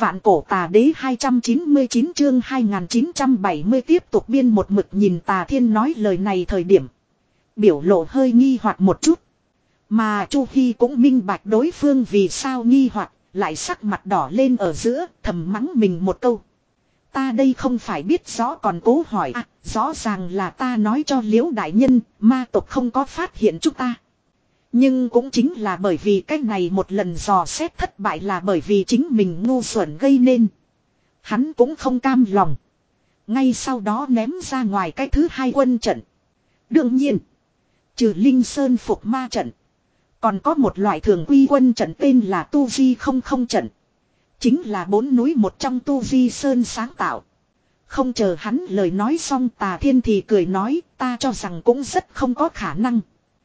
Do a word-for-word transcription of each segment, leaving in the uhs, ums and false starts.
Vạn cổ tà đế hai trăm chín mươi chín chương hai nghìn chín trăm bảy mươi tiếp tục biên một mực nhìn Tà Thiên nói lời này thời điểm. Biểu lộ hơi nghi hoặc một chút. Mà Chu Hi cũng minh bạch đối phương vì sao nghi hoặc, lại sắc mặt đỏ lên ở giữa, thầm mắng mình một câu. Ta đây không phải biết rõ còn cố hỏi à, rõ ràng là ta nói cho Liễu đại nhân, ma tộc không có phát hiện chúng ta. Nhưng cũng chính là bởi vì cái này một lần dò xét thất bại là bởi vì chính mình ngu xuẩn gây nên. Hắn cũng không cam lòng. Ngay sau đó ném ra ngoài cái thứ hai quân trận. Đương nhiên, trừ Linh Sơn Phục Ma trận, còn có một loại thường quy quân trận tên là Tu Di không không trận. Chính là bốn núi một trong Tu Di Sơn sáng tạo. Không chờ hắn lời nói xong, Tà Thiên thì cười nói, ta cho rằng cũng rất không có khả năng.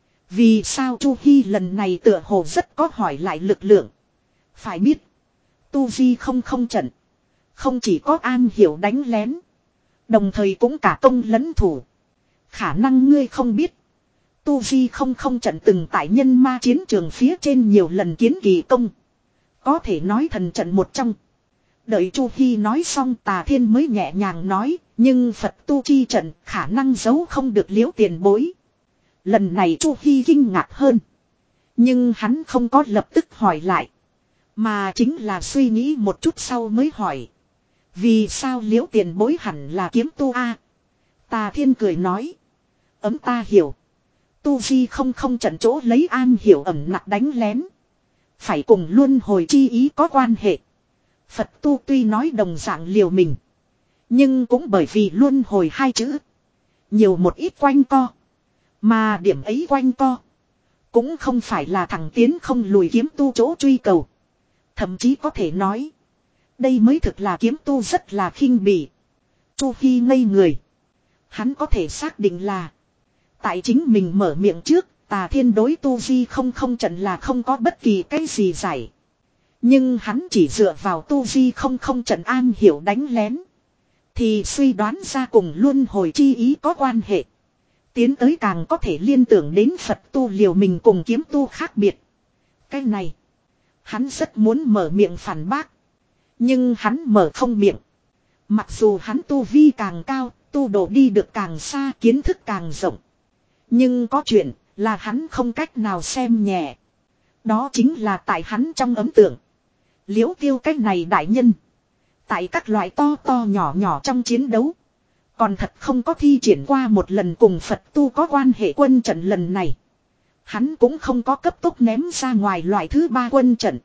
Vì sao Chu Hi lần này tựa hồ rất có hỏi lại lực lượng. Phải biết, Tu Di không không trận, không chỉ có an hiểu đánh lén, đồng thời cũng cả công lẫn thủ. Khả năng ngươi không biết, Tu Di không không trận từng tại nhân ma chiến trường phía trên nhiều lần kiến kỳ công. Có thể nói thần trận một trong. Đợi Chu Hi nói xong, Tà Thiên mới nhẹ nhàng nói, nhưng Phật tu chi trận khả năng giấu không được Liễu tiền bối. Lần này Chu Hi kinh ngạc hơn. Nhưng hắn không có lập tức hỏi lại. Mà chính là suy nghĩ một chút sau mới hỏi. Vì sao Liễu tiền bối hẳn là kiếm tu a? Tà Thiên cười nói. Ấm ta hiểu. Tu Di không không trận chỗ lấy an hiểu ẩm nặc đánh lén. Phải cùng luân hồi chi ý có quan hệ. Phật tu tuy nói đồng dạng liều mình. Nhưng cũng bởi vì luân hồi hai chữ. Nhiều một ít quanh co. Mà điểm ấy quanh co. Cũng không phải là thẳng tiến không lùi kiếm tu chỗ truy cầu. Thậm chí có thể nói. Đây mới thực là kiếm tu rất là khinh bỉ. Chu Hi ngây người. Hắn có thể xác định là. Tại chính mình mở miệng trước. Tà Thiên đối Tu Di không không trận là không có bất kỳ cái gì giải. Nhưng hắn chỉ dựa vào Tu Di không không trận an hiểu đánh lén. Thì suy đoán ra cùng luân hồi chi ý có quan hệ. Tiến tới càng có thể liên tưởng đến Phật tu liều mình cùng kiếm tu khác biệt. Cái này, hắn rất muốn mở miệng phản bác. Nhưng hắn mở không miệng. Mặc dù hắn tu vi càng cao, tu độ đi được càng xa, kiến thức càng rộng. Nhưng có chuyện là hắn không cách nào xem nhẹ. Đó chính là tại hắn trong ấn tượng. Liễu Tiêu cái này đại nhân. Tại các loại to to nhỏ nhỏ trong chiến đấu. Còn thật không có thi triển qua một lần cùng Phật tu có quan hệ quân trận lần này. Hắn cũng không có cấp tốc ném ra ngoài loại thứ ba quân trận.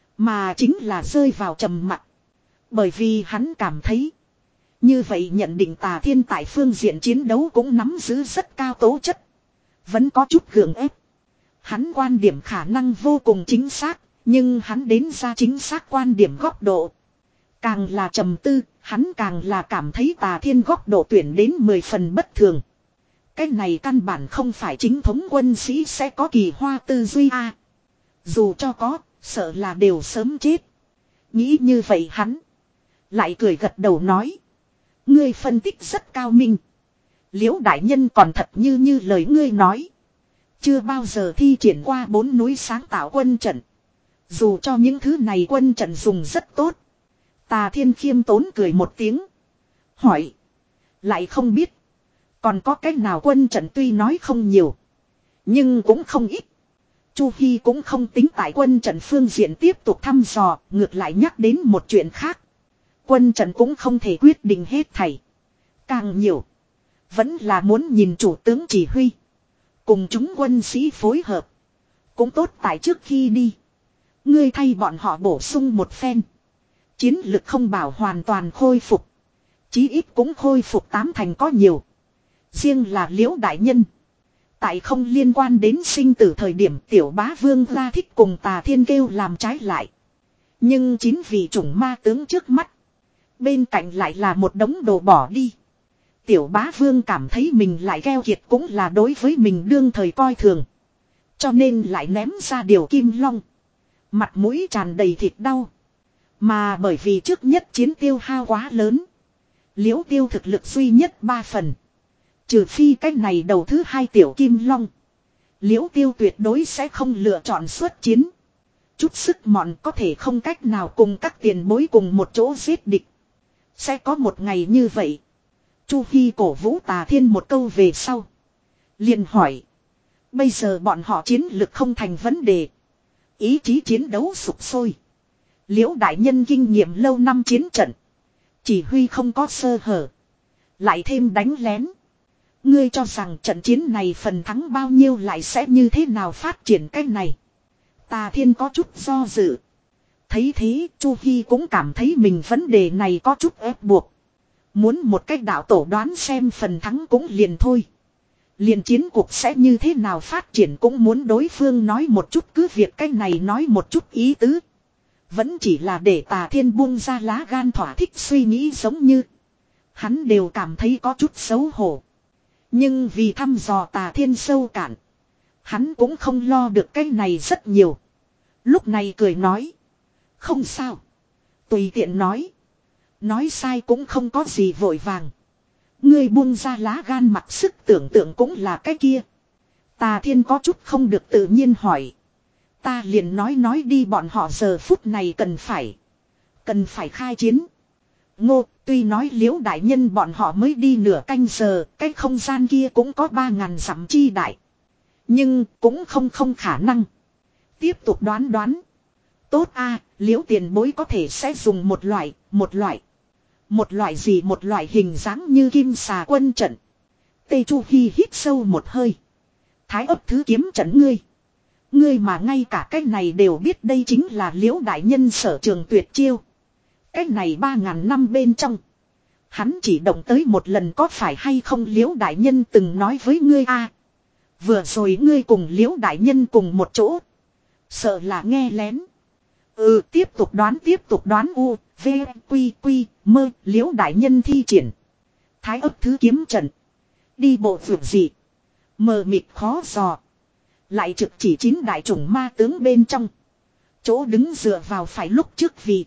Mà chính là rơi vào trầm mặc. Bởi vì hắn cảm thấy. Như vậy nhận định Tà Thiên tại phương diện chiến đấu cũng nắm giữ rất cao tố chất. Vẫn có chút gượng ép. Hắn quan điểm khả năng vô cùng chính xác. Nhưng hắn đến ra chính xác quan điểm góc độ. Càng là trầm tư, hắn càng là cảm thấy Tà Thiên góc độ tuyển đến mười phần bất thường. Cái này căn bản không phải chính thống quân sĩ sẽ có kỳ hoa tư duy a. À, dù cho có, sợ là đều sớm chết. Nghĩ như vậy hắn lại cười gật đầu nói. Ngươi phân tích rất cao minh. Liễu đại nhân còn thật như như lời ngươi nói. Chưa bao giờ thi triển qua bốn núi sáng tạo quân trận. Dù cho những thứ này quân trận dùng rất tốt. Tà Thiên khiêm tốn cười một tiếng. Hỏi. Lại không biết. Còn có cách nào quân trận tuy nói không nhiều. Nhưng cũng không ít. Chu Hi cũng không tính tại quân trận phương diện tiếp tục thăm dò. Ngược lại nhắc đến một chuyện khác. Quân trận cũng không thể quyết định hết thảy. Càng nhiều. Vẫn là muốn nhìn chủ tướng chỉ huy. Cùng chúng quân sĩ phối hợp. Cũng tốt tại trước khi đi. Ngươi thay bọn họ bổ sung một phen. Chiến lực không bảo hoàn toàn khôi phục. Chí ít cũng khôi phục tám thành có nhiều. Riêng là Liễu đại nhân. Tại không liên quan đến sinh tử thời điểm tiểu bá vương ra thích cùng Tà Thiên kêu làm trái lại. Nhưng chính vì chủng ma tướng trước mắt. Bên cạnh lại là một đống đồ bỏ đi. Tiểu bá vương cảm thấy mình lại keo kiệt cũng là đối với mình đương thời coi thường. Cho nên lại ném ra điều kim long. Mặt mũi tràn đầy thịt đau. Mà bởi vì trước nhất chiến tiêu hao quá lớn. Liễu Tiêu thực lực duy nhất ba phần. Trừ phi cách này đầu thứ hai tiểu kim long. Liễu Tiêu tuyệt đối sẽ không lựa chọn xuất chiến. chút sức mọn có thể không cách nào cùng các tiền bối cùng một chỗ giết địch. Sẽ có một ngày như vậy. Chu Hi cổ vũ Tà Thiên một câu về sau. Liền hỏi. Bây giờ bọn họ chiến lực không thành vấn đề. Ý chí chiến đấu sục sôi. Liễu đại nhân kinh nghiệm lâu năm chiến trận. Chỉ huy không có sơ hở. Lại thêm đánh lén. Ngươi cho rằng trận chiến này phần thắng bao nhiêu lại sẽ như thế nào phát triển cách này. Tà Thiên có chút do dự. Thấy thế Chu Hi cũng cảm thấy mình vấn đề này có chút ép buộc. Muốn một cách đạo tổ đoán xem phần thắng cũng liền thôi. Liền chiến cuộc sẽ như thế nào phát triển cũng muốn đối phương nói một chút, cứ việc cái này nói một chút ý tứ. Vẫn chỉ là để Tà Thiên buông ra lá gan thỏa thích suy nghĩ, giống như hắn đều cảm thấy có chút xấu hổ. Nhưng vì thăm dò Tà Thiên sâu cạn, hắn cũng không lo được cái này rất nhiều. Lúc này cười nói. Không sao. Tùy tiện nói. Nói sai cũng không có gì vội vàng. Ngươi buông ra lá gan mặc sức tưởng tượng cũng là cái kia. Tà Thiên có chút không được tự nhiên hỏi. Ta liền nói nói đi, bọn họ giờ phút này cần phải. Cần phải khai chiến. Ngô, tuy nói Liễu đại nhân bọn họ mới đi nửa canh giờ, cái không gian kia cũng có ba ngàn dặm chi đại. Nhưng cũng không không khả năng. Tiếp tục đoán đoán. Tốt a, Liễu tiền bối có thể sẽ dùng một loại, một loại. Một loại gì? Một loại hình dáng như kim xà quân trận. Tê Chu Hi hít sâu một hơi. Thái ấp thứ kiếm trận ngươi. Ngươi mà ngay cả cái này đều biết, đây chính là Liễu đại nhân sở trường tuyệt chiêu. Cái này ba ngàn năm bên trong. Hắn chỉ động tới một lần, có phải hay không Liễu đại nhân từng nói với ngươi a? Vừa rồi ngươi cùng Liễu đại nhân cùng một chỗ. Sợ là nghe lén. Ừ, tiếp tục đoán tiếp tục đoán. U, V, Quy, Quy, Mơ, Liễu đại nhân thi triển Thái ấp thứ kiếm trận. Đi bộ vượt gì. Mờ mịt khó dò. Lại trực chỉ chín đại chủng ma tướng bên trong. Chỗ đứng dựa vào phải lúc trước vì.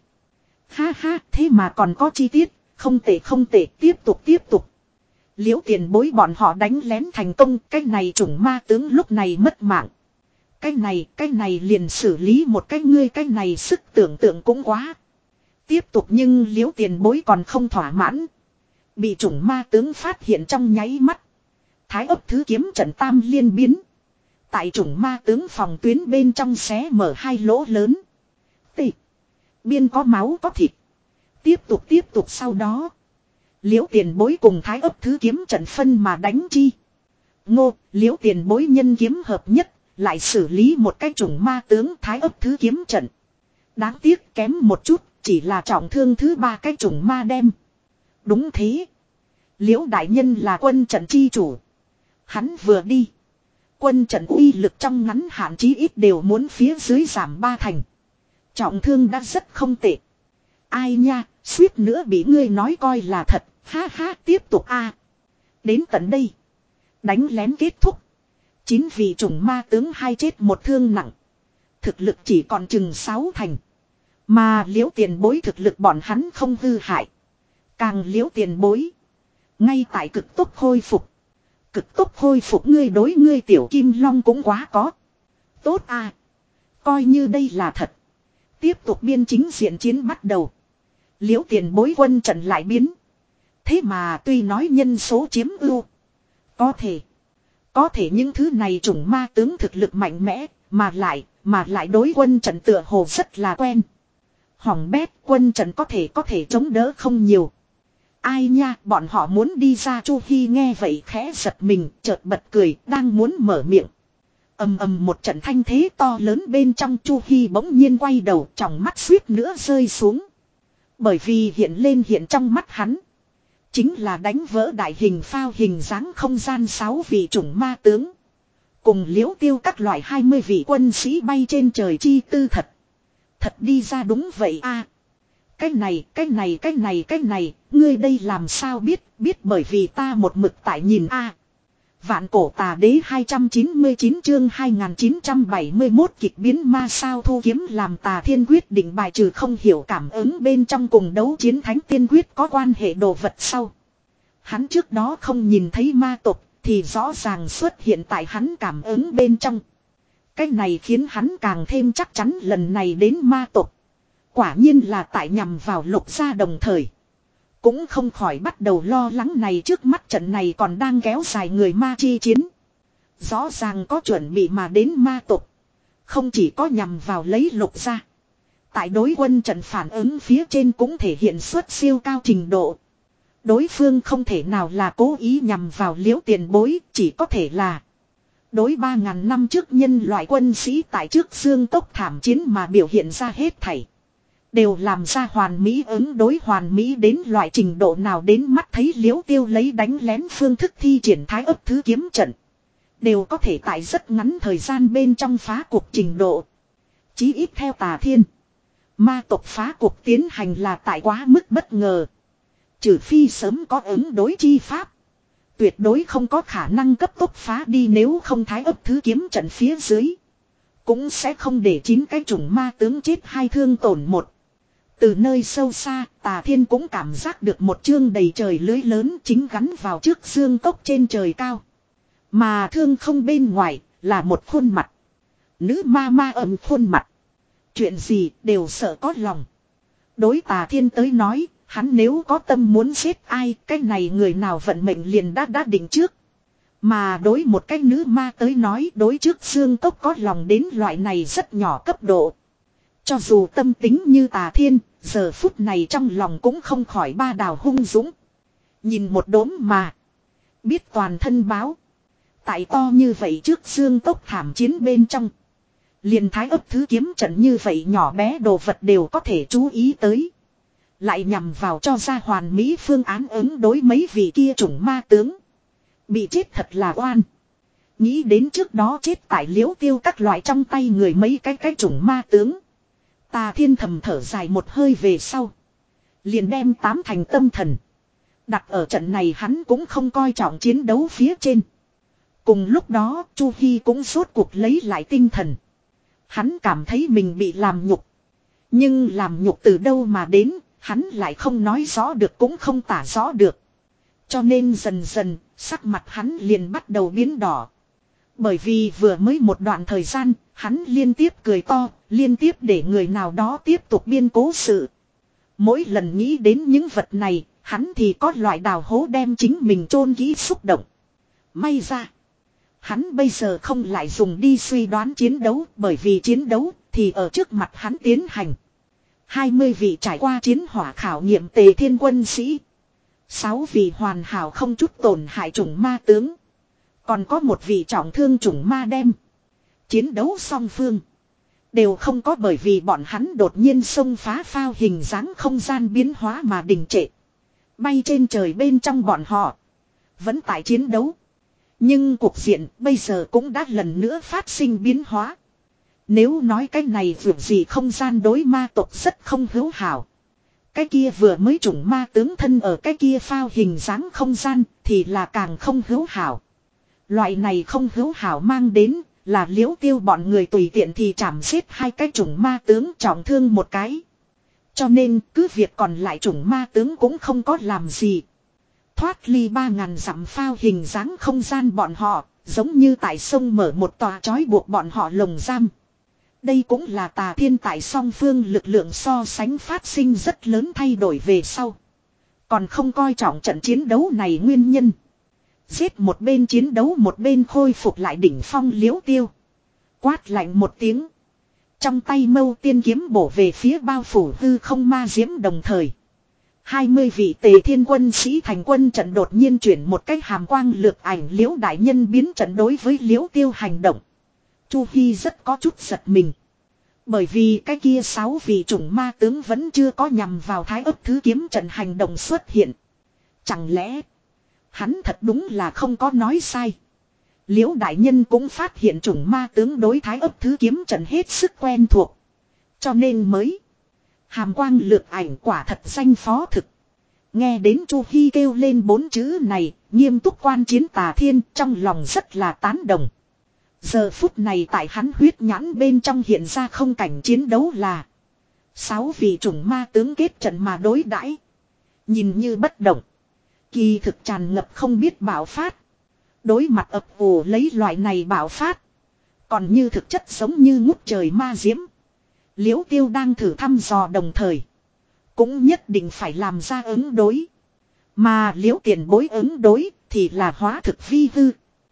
Ha ha, thế mà còn có chi tiết. Không tệ không tệ, tiếp tục tiếp tục. Liễu tiền bối bọn họ đánh lén thành công. Cái này chủng ma tướng lúc này mất mạng. Cái này, cái này liền xử lý một cái, ngươi cái này sức tưởng tượng cũng quá. Tiếp tục, nhưng Liễu tiền bối còn không thỏa mãn. Bị chủng ma tướng phát hiện trong nháy mắt. Thái ấp thứ kiếm trận tam liên biến. Tại chủng ma tướng phòng tuyến bên trong xé mở hai lỗ lớn. Tị. Biên có máu có thịt. Tiếp tục tiếp tục sau đó. Liễu tiền bối cùng thái ấp thứ kiếm trận phân mà đánh chi. Ngô, Liễu tiền bối nhân kiếm hợp nhất. Lại xử lý một cái chủng ma tướng thái ấp thứ kiếm trận. Đáng tiếc kém một chút. Chỉ là trọng thương thứ ba cái chủng ma đem. Đúng thế. Liễu đại nhân là quân trận chi chủ. Hắn vừa đi. Quân trận uy lực trong ngắn hạn chí ít đều muốn phía dưới giảm ba thành. Trọng thương đã rất không tệ. Ai nha, suýt nữa bị ngươi nói coi là thật. Ha ha, tiếp tục a. Đến tận đây. Đánh lén kết thúc. Chín vị chủng ma tướng hai chết một thương nặng. Thực lực chỉ còn chừng sáu thành. Mà Liễu tiền bối thực lực bọn hắn không hư hại. Càng Liễu tiền bối. Ngay tại cực tốc khôi phục. Cực tốc khôi phục, ngươi đối ngươi tiểu kim long cũng quá có. Tốt à. Coi như đây là thật. Tiếp tục biên chính diện chiến bắt đầu. Liễu tiền bối quân trận lại biến. Thế mà tuy nói nhân số chiếm ưu. Có thể. Có thể những thứ này chủng ma tướng thực lực mạnh mẽ. Mà lại. Mà lại đối quân trận tựa hồ rất là quen. Hỏng bét, quân trận có thể có thể chống đỡ không nhiều. Ai nha, bọn họ muốn đi ra. Chu Hi nghe vậy khẽ giật mình, chợt bật cười, đang muốn mở miệng. Ầm ầm một trận thanh thế to lớn bên trong, Chu Hi bỗng nhiên quay đầu, tròng mắt suýt nữa rơi xuống. Bởi vì hiện lên hiện trong mắt hắn. Chính là đánh vỡ đại hình phao hình dáng không gian sáu vị chủng ma tướng. Cùng Liễu Tiêu các loại hai mươi vị quân sĩ bay trên trời chi tư thật. Thật đi ra đúng vậy a. À, cái này, cái này, cái này, cái này, ngươi đây làm sao biết, biết bởi vì ta một mực tại nhìn a. À, Vạn cổ tà đế hai trăm chín mươi chín chương hai nghìn chín trăm bảy mươi mốt kịch biến ma sao thu kiếm làm Tà Thiên quyết định bài trừ không hiểu cảm ứng bên trong cùng đấu chiến thánh tiên quyết có quan hệ đồ vật sau. Hắn trước đó không nhìn thấy ma tộc thì rõ ràng xuất hiện tại hắn cảm ứng bên trong. Cái này khiến hắn càng thêm chắc chắn lần này đến ma tộc. Quả nhiên là tại nhằm vào Lục gia đồng thời. Cũng không khỏi bắt đầu lo lắng này, trước mắt trận này còn đang kéo dài người ma chi chiến. Rõ ràng có chuẩn bị mà đến ma tộc. Không chỉ có nhằm vào lấy Lục gia. Tại đối quân trận phản ứng phía trên cũng thể hiện xuất siêu cao trình độ. Đối phương không thể nào là cố ý nhằm vào Liễu tiền bối, chỉ có thể là đối ba ngàn năm trước nhân loại quân sĩ tại trước xương tốc thảm chiến mà biểu hiện ra hết thảy. Đều làm ra hoàn mỹ ứng đối hoàn mỹ đến loại trình độ nào, đến mắt thấy Liễu Tiêu lấy đánh lén phương thức thi triển thái ấp thứ kiếm trận. Đều có thể tại rất ngắn thời gian bên trong phá cuộc trình độ. Chí ít theo Tà Thiên. Ma tộc phá cuộc tiến hành là tại quá mức bất ngờ. Trừ phi sớm có ứng đối chi pháp. Tuyệt đối không có khả năng cấp tốc phá đi, nếu không thái ấp thứ kiếm trận phía dưới. Cũng sẽ không để chín cái chủng ma tướng chết hai thương tổn một. Từ nơi sâu xa, Tà Thiên cũng cảm giác được một chương đầy trời lưới lớn chính gắn vào trước xương cốc trên trời cao. Mà thương không bên ngoài là một khuôn mặt. Nữ ma ma ẩm khuôn mặt. Chuyện gì đều sợ có lòng. Đối Tà Thiên tới nói, hắn nếu có tâm muốn giết ai, cái này người nào vận mệnh liền đã đã định trước. Mà đối một cái nữ ma tới nói, đối trước xương cốc có lòng đến loại này rất nhỏ cấp độ. Cho dù tâm tính như Tà Thiên, giờ phút này trong lòng cũng không khỏi ba đào hung dũng. Nhìn một đốm mà biết toàn thân báo. Tại to như vậy trước xương tốc thảm chiến bên trong. Liền thái ấp thứ kiếm trận như vậy nhỏ bé đồ vật đều có thể chú ý tới. Lại nhằm vào cho ra hoàn mỹ phương án ứng đối mấy vị kia chủng ma tướng. Bị chết thật là oan. Nghĩ đến trước đó chết tại Liễu Tiêu các loại trong tay người mấy cái cái chủng ma tướng. Tà Thiên thầm thở dài một hơi về sau. Liền đem tám thành tâm thần. Đặt ở trận này, hắn cũng không coi trọng chiến đấu phía trên. Cùng lúc đó Chu Hi cũng rốt cuộc lấy lại tinh thần. Hắn cảm thấy mình bị làm nhục. Nhưng làm nhục từ đâu mà đến, hắn lại không nói rõ được cũng không tả rõ được. Cho nên dần dần, sắc mặt hắn liền bắt đầu biến đỏ. Bởi vì vừa mới một đoạn thời gian, hắn liên tiếp cười to, liên tiếp để người nào đó tiếp tục biên cố sự. Mỗi lần nghĩ đến những vật này, hắn thì có loại đào hố đem chính mình chôn kỹ xúc động. May ra, hắn bây giờ không lại dùng đi suy đoán chiến đấu, bởi vì chiến đấu thì ở trước mặt hắn tiến hành. hai mươi vị trải qua chiến hỏa khảo nghiệm Tề Thiên quân sĩ. sáu vị hoàn hảo không chút tổn hại chủng ma tướng. Còn có một vị trọng thương chủng ma đem. Chiến đấu song phương đều không có bởi vì bọn hắn đột nhiên xông phá phao hình dáng không gian biến hóa mà đình trệ. Bay trên trời bên trong bọn họ vẫn tại chiến đấu. Nhưng cuộc diện bây giờ cũng đã lần nữa phát sinh biến hóa. Nếu nói cái này vượt gì không gian đối ma tộc rất không hữu hảo. Cái kia vừa mới chủng ma tướng thân ở cái kia phao hình dáng không gian thì là càng không hữu hảo. Loại này không hữu hảo mang đến là Liễu Tiêu bọn người tùy tiện thì chảm giết hai cái chủng ma tướng, trọng thương một cái. Cho nên cứ việc còn lại chủng ma tướng cũng không có làm gì. Thoát ly ba ngàn dặm phao hình dáng không gian bọn họ, giống như tại sông mở một tòa trói buộc bọn họ lồng giam. Đây cũng là Tà Thiên tại song phương lực lượng so sánh phát sinh rất lớn thay đổi về sau. Còn không coi trọng trận chiến đấu này nguyên nhân. Giết một bên chiến đấu một bên khôi phục lại đỉnh phong Liễu Tiêu. Quát lạnh một tiếng. Trong tay mâu tiên kiếm bổ về phía bao phủ hư không ma diễm đồng thời. hai mươi vị Tề Thiên quân sĩ thành quân trận đột nhiên chuyển một cách hàm quang lược ảnh Liễu đại nhân biến trận đối với Liễu Tiêu hành động. Chu Hi rất có chút giật mình. Bởi vì cái kia sáu vị chủng ma tướng vẫn chưa có nhằm vào thái ấp thứ kiếm trận hành động xuất hiện. Chẳng lẽ hắn thật đúng là không có nói sai. Liễu đại nhân cũng phát hiện chủng ma tướng đối thái ấp thứ kiếm trận hết sức quen thuộc. Cho nên mới hàm quang lược ảnh quả thật danh phó thực. Nghe đến Chu Hi kêu lên bốn chữ này, nghiêm túc quan chiến Tà Thiên trong lòng rất là tán đồng. Giờ phút này tại hắn huyết nhãn bên trong hiện ra không cảnh chiến đấu là sáu vị chủng ma tướng kết trận mà đối đãi, nhìn như bất động, kỳ thực tràn ngập không biết bạo phát. Đối mặt ập ủ lấy loại này bạo phát, Còn như thực chất giống như ngút trời ma diễm. Liễu Tiêu đang thử thăm dò đồng thời. Cũng nhất định phải làm ra ứng đối. Mà liễu tiền bối ứng đối thì là hóa thực vi hư.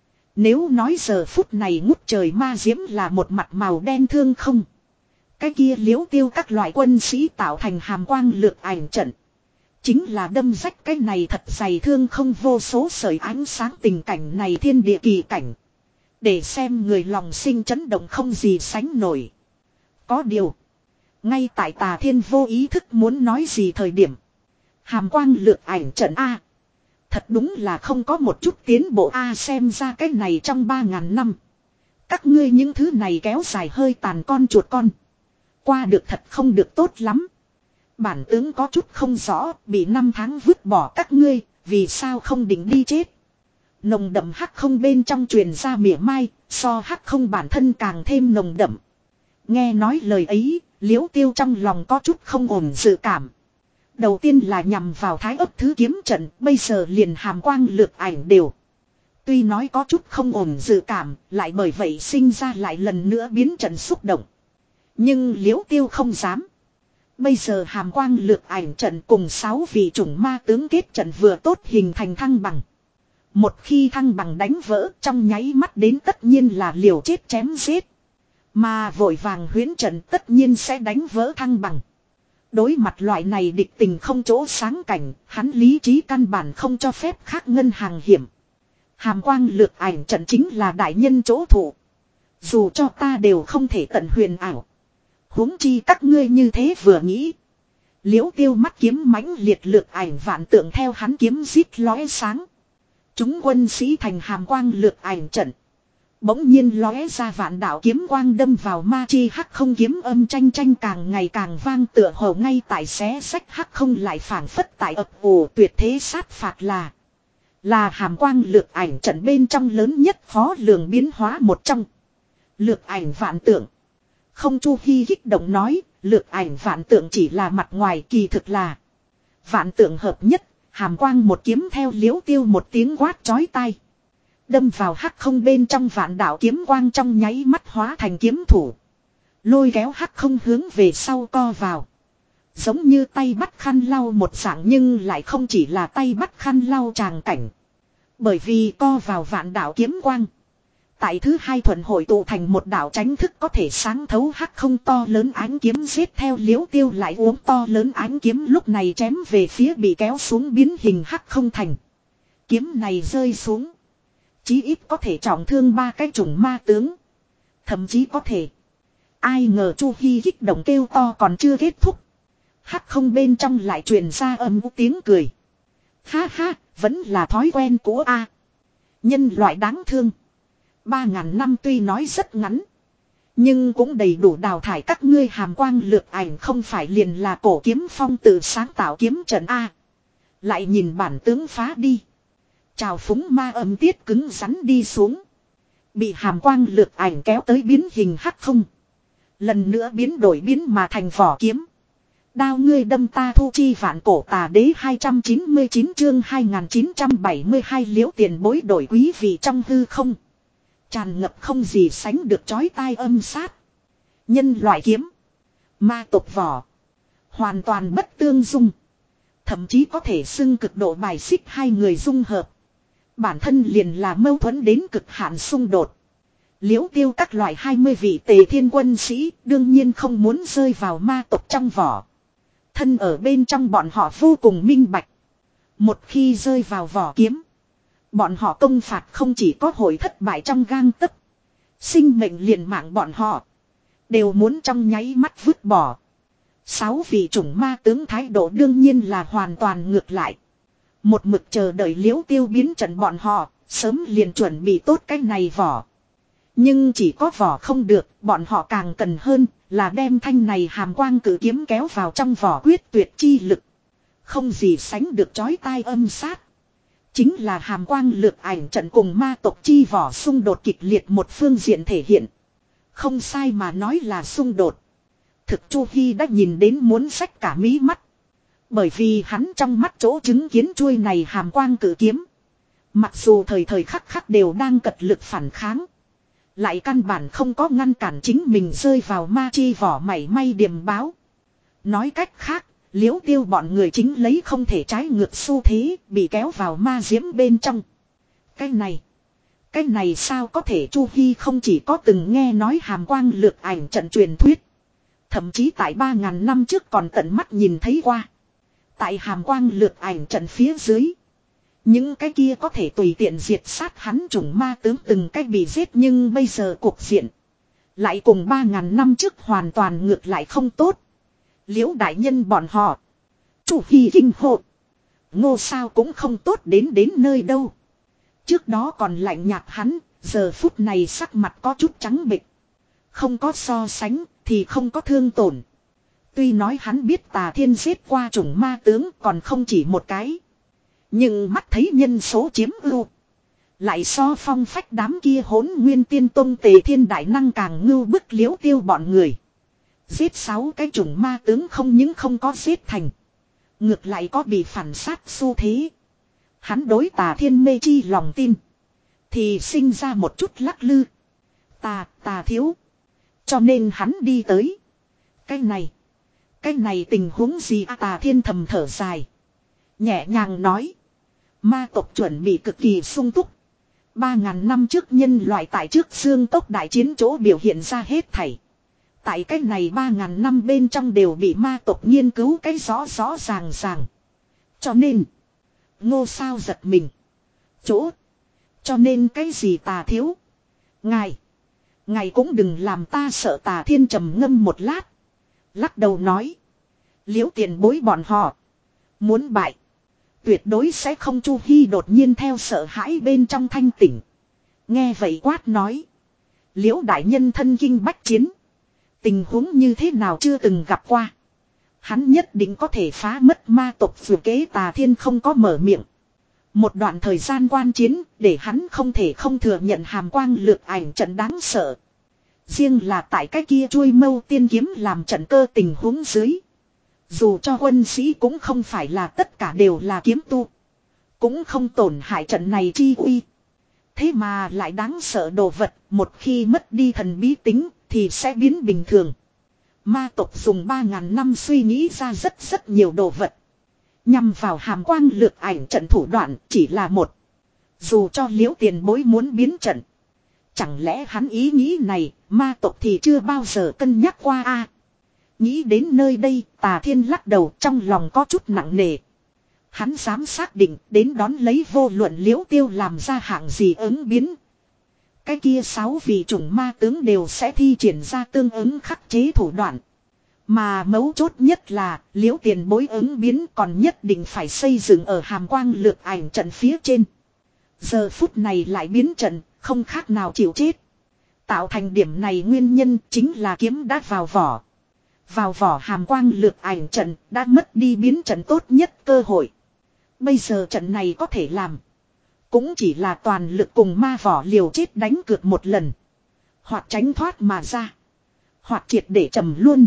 Nếu nói giờ phút này ngút trời ma diễm là một mặt màu đen thương không. Cái kia liễu tiêu các loại quân sĩ tạo thành hàm quang lược ảnh trận. Chính là đâm rách cái này thật dày thương không vô số sợi ánh sáng tình cảnh này thiên địa kỳ cảnh. Để xem người lòng sinh chấn động không gì sánh nổi. Có điều. Ngay tại Tà Thiên vô ý thức muốn nói gì thời điểm. Hàm quang lược ảnh trận A. Thật đúng là không có một chút tiến bộ A xem ra cái này trong ba ngàn năm. Các ngươi những thứ này kéo dài hơi tàn con chuột con. Qua được thật không được tốt lắm. Bản tướng có chút không rõ, bị năm tháng vứt bỏ các ngươi, vì sao không định đi chết. Nồng đậm hắc không bên trong truyền ra mỉa mai, so hắc không bản thân càng thêm nồng đậm. Nghe nói lời ấy, Liễu Tiêu trong lòng có chút không ổn dự cảm. Đầu tiên là nhằm vào thái ấp thứ kiếm trận, bây giờ liền hàm quang lược ảnh đều. Tuy nói có chút không ổn dự cảm, lại bởi vậy sinh ra lại lần nữa biến trận xúc động. Nhưng Liễu Tiêu không dám. Bây giờ hàm quang lược ảnh trận cùng sáu vị chủng ma tướng kết trận vừa tốt hình thành thăng bằng. Một khi thăng bằng đánh vỡ trong nháy mắt đến tất nhiên là liều chết chém giết. Mà vội vàng huyễn trận tất nhiên sẽ đánh vỡ thăng bằng. Đối mặt loại này địch tình không chỗ sáng cảnh, hắn lý trí căn bản không cho phép khác ngân hàng hiểm. Hàm quang lược ảnh trận chính là đại nhân chỗ thủ. Dù cho ta đều không thể tận huyền ảo. Huống chi các ngươi như thế vừa nghĩ. Liễu Tiêu mắt kiếm mãnh liệt lược ảnh vạn tượng theo hắn kiếm rít lóe sáng. Chúng quân sĩ thành hàm quang lược ảnh trận. Bỗng nhiên lóe ra vạn đạo kiếm quang đâm vào ma chi hắc không kiếm âm tranh tranh càng ngày càng vang tựa hồ ngay tại xé sách hắc không lại phảng phất tại ập ồ tuyệt thế sát phạt là. Là hàm quang lược ảnh trận bên trong lớn nhất khó lường biến hóa một trong. Lược ảnh vạn tượng. Không Chu Hi kích động nói, lược ảnh vạn tượng chỉ là mặt ngoài kỳ thực là. Vạn tượng hợp nhất, hàm quang một kiếm theo Liễu Tiêu một tiếng quát chói tai. Đâm vào hắc không bên trong vạn đạo kiếm quang trong nháy mắt hóa thành kiếm thủ. Lôi kéo hắc không hướng về sau co vào. Giống như tay bắt khăn lau một dạng nhưng lại không chỉ là tay bắt khăn lau tràng cảnh. Bởi vì co vào vạn đạo kiếm quang. Tại thứ hai thuần hội tụ thành một đạo tránh thức có thể sáng thấu hắc không to lớn ánh kiếm giết theo Liễu Tiêu lại uống to lớn ánh kiếm lúc này chém về phía bị kéo xuống biến hình hắc không thành. Kiếm này rơi xuống. Chí ít có thể trọng thương ba cái chủng ma tướng. Thậm chí có thể. Ai ngờ Chu Hi kích động kêu to còn chưa kết thúc. Hắc không bên trong lại truyền ra âm u tiếng cười. Ha ha, vẫn là thói quen của A. Nhân loại đáng thương. Ba ngàn năm tuy nói rất ngắn. Nhưng cũng đầy đủ đào thải các ngươi hàm quang lược ảnh không phải liền là cổ kiếm phong tự sáng tạo kiếm trận A. Lại nhìn bản tướng phá đi. Chào phúng ma âm tiết cứng rắn đi xuống. Bị hàm quang lược ảnh kéo tới biến hình hắc không. Lần nữa biến đổi biến mà thành vỏ kiếm. Đao ngươi đâm ta thu chi vạn cổ tà đế hai trăm chín mươi chín chương hai nghìn chín trăm bảy mươi hai Liễu tiền bối đổi quý vị trong hư không. Tràn ngập không gì sánh được chói tai âm sát. Nhân loại kiếm. Ma tộc vỏ. Hoàn toàn bất tương dung. Thậm chí có thể xưng cực độ bài xích hai người dung hợp. Bản thân liền là mâu thuẫn đến cực hạn xung đột. Liễu Tiêu các loại hai mươi vị tề thiên quân sĩ đương nhiên không muốn rơi vào ma tộc trong vỏ. Thân ở bên trong bọn họ vô cùng minh bạch. Một khi rơi vào vỏ kiếm. Bọn họ công phạt không chỉ có hội thất bại trong gang tấc. Sinh mệnh liền mạng bọn họ. Đều muốn trong nháy mắt vứt bỏ. Sáu vị chủng ma tướng thái độ đương nhiên là hoàn toàn ngược lại. Một mực chờ đợi Liễu Tiêu biến trận bọn họ. Sớm liền chuẩn bị tốt cái này vỏ. Nhưng chỉ có vỏ không được. Bọn họ càng cần hơn là đem thanh này hàm quang cử kiếm kéo vào trong vỏ quyết tuyệt chi lực. Không gì sánh được chói tai âm sát. Chính là hàm quang lược ảnh trận cùng ma tộc chi vỏ xung đột kịch liệt một phương diện thể hiện. Không sai mà nói là xung đột. Thực Chu Hi đã nhìn đến muốn xách cả mí mắt. Bởi vì hắn trong mắt chỗ chứng kiến chuôi này hàm quang cử kiếm. Mặc dù thời thời khắc khắc đều đang cật lực phản kháng. Lại căn bản không có ngăn cản chính mình rơi vào ma chi vỏ mảy may điềm báo. Nói cách khác, Liễu Tiêu bọn người chính lấy không thể trái ngược xu thế, bị kéo vào ma diễm bên trong. Cái này, cái này sao có thể? Chu Hi không chỉ có từng nghe nói hàm quang lược ảnh trận truyền thuyết. Thậm chí tại ba ngàn năm trước còn tận mắt nhìn thấy qua. Tại hàm quang lược ảnh trận phía dưới. Những cái kia có thể tùy tiện diệt sát hắn chủng ma tướng từng cách bị giết, nhưng bây giờ cuộc diện. Lại cùng ba ngàn năm trước hoàn toàn ngược lại không tốt. Liễu đại nhân bọn họ. Chu Hi kinh hộ. Ngô sao cũng không tốt đến đến nơi đâu. Trước đó còn lạnh nhạt hắn, giờ phút này sắc mặt có chút trắng bệch. Không có so sánh thì không có thương tổn. Tuy nói hắn biết Tà Thiên giết qua chủng ma tướng còn không chỉ một cái. Nhưng mắt thấy nhân số chiếm ưu. Lại so phong phách đám kia hỗn nguyên tiên tông Tề Thiên đại năng càng ngưu bức Liễu Tiêu bọn người. Giết sáu cái chủng ma tướng không những không có giết thành. Ngược lại có bị phản sát xu thế. Hắn đối Tà Thiên mê chi lòng tin. Thì sinh ra một chút lắc lư. Tà, tà thiếu. Cho nên hắn đi tới. Cái này. Cái này tình huống gì à? Tà Thiên thầm thở dài. Nhẹ nhàng nói. Ma tộc chuẩn bị cực kỳ sung túc. Ba ngàn năm trước nhân loại tại trước xương tốc đại chiến chỗ biểu hiện ra hết thảy. Tại cái này ba ngàn năm bên trong đều bị ma tộc nghiên cứu cái rõ rõ ràng ràng. Cho nên. Ngô sao giật mình. Chỗ. Cho nên cái gì Tà thiếu. Ngài. Ngài cũng đừng làm ta sợ. Tà Thiên trầm ngâm một lát. Lắc đầu nói. Liễu tiền bối bọn họ. Muốn bại. Tuyệt đối sẽ không. Chu Hi đột nhiên theo sợ hãi bên trong thanh tỉnh. Nghe vậy quát nói. Liễu đại nhân thân kinh bách chiến. Tình huống như thế nào chưa từng gặp qua. Hắn nhất định có thể phá mất ma tộc vừa kế. Tà Thiên không có mở miệng. Một đoạn thời gian quan chiến để hắn không thể không thừa nhận hàm quang lược ảnh trận đáng sợ. Riêng là tại cái kia chuôi mâu tiên kiếm làm trận cơ tình huống dưới. Dù cho quân sĩ cũng không phải là tất cả đều là kiếm tu. Cũng không tổn hại trận này chi uy. Thế mà lại đáng sợ đồ vật, một khi mất đi thần bí tính thì sẽ biến bình thường. Ma tộc dùng ba ngàn năm suy nghĩ ra rất rất nhiều đồ vật. Nhằm vào hàm quang lược ảnh trận thủ đoạn chỉ là một. Dù cho Liễu tiền bối muốn biến trận. Chẳng lẽ hắn ý nghĩ này ma tộc thì chưa bao giờ cân nhắc qua a? Nghĩ đến nơi đây Tà Thiên lắc đầu, trong lòng có chút nặng nề. Hắn dám xác định đến đón lấy vô luận Liễu Tiêu làm ra hạng gì ứng biến. Cái kia sáu vị chủng ma tướng đều sẽ thi triển ra tương ứng khắc chế thủ đoạn. Mà mấu chốt nhất là Liễu tiền bối ứng biến còn nhất định phải xây dựng ở hàm quang lược ảnh trận phía trên. Giờ phút này lại biến trận, không khác nào chịu chết. Tạo thành điểm này nguyên nhân chính là kiếm đã vào vỏ. Vào vỏ hàm quang lược ảnh trận đã mất đi biến trận tốt nhất cơ hội. Bây giờ trận này có thể làm. Cũng chỉ là toàn lực cùng ma vỏ liều chết đánh cược một lần. Hoặc tránh thoát mà ra. Hoặc triệt để trầm luôn.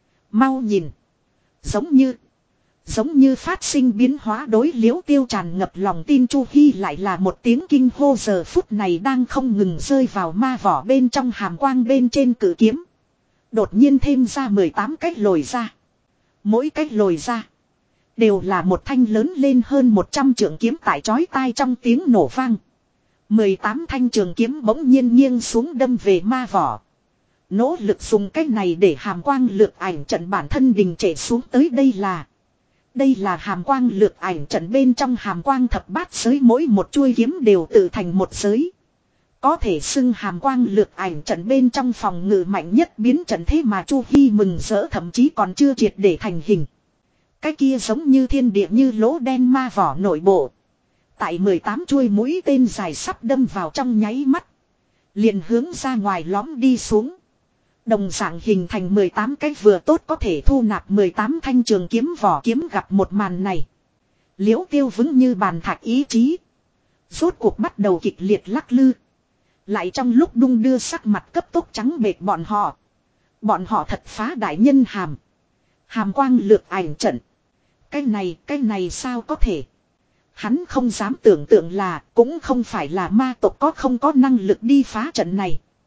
Mau nhìn. Giống như. Giống như phát sinh biến hóa. Đối Liễu Tiêu tràn ngập lòng tin. Chu Hi lại là một tiếng kinh hô. Giờ phút này đang không ngừng rơi vào ma vỏ bên trong hàm quang bên trên cử kiếm. Đột nhiên thêm ra mười tám cách lồi ra. Mỗi cách lồi ra. Đều là một thanh lớn lên hơn một trăm trượng kiếm tại chói tai trong tiếng nổ vang. mười tám thanh trường kiếm bỗng nhiên nghiêng xuống đâm về ma vỏ. Nỗ lực dùng cách này để hàm quang lược ảnh trận bản thân đình trệ xuống tới. Đây là. Đây là hàm quang lược ảnh trận bên trong hàm quang thập bát giới, mỗi một chuôi kiếm đều tự thành một giới. Có thể xưng hàm quang lược ảnh trận bên trong phòng ngự mạnh nhất biến trận. Thế mà Chu Hi mừng rỡ thậm chí còn chưa triệt để thành hình. Cái kia giống như thiên địa như lỗ đen ma vỏ nội bộ. Tại mười tám chuôi mũi tên dài sắp đâm vào trong nháy mắt. Liền hướng ra ngoài lõm đi xuống. Đồng dạng hình thành mười tám cái vừa tốt có thể thu nạp mười tám thanh trường kiếm vỏ kiếm. Gặp một màn này. Liễu Tiêu vững như bàn thạch ý chí. Rốt cuộc bắt đầu kịch liệt lắc lư. Lại trong lúc đung đưa sắc mặt cấp tốc trắng bệch bọn họ. Bọn họ thật phá đại nhân hàm. Hàm quang lược ảnh trận. Cái này, cái này sao có thể. Hắn không dám tưởng tượng là cũng không phải là ma tộc có không có năng lực đi phá trận này.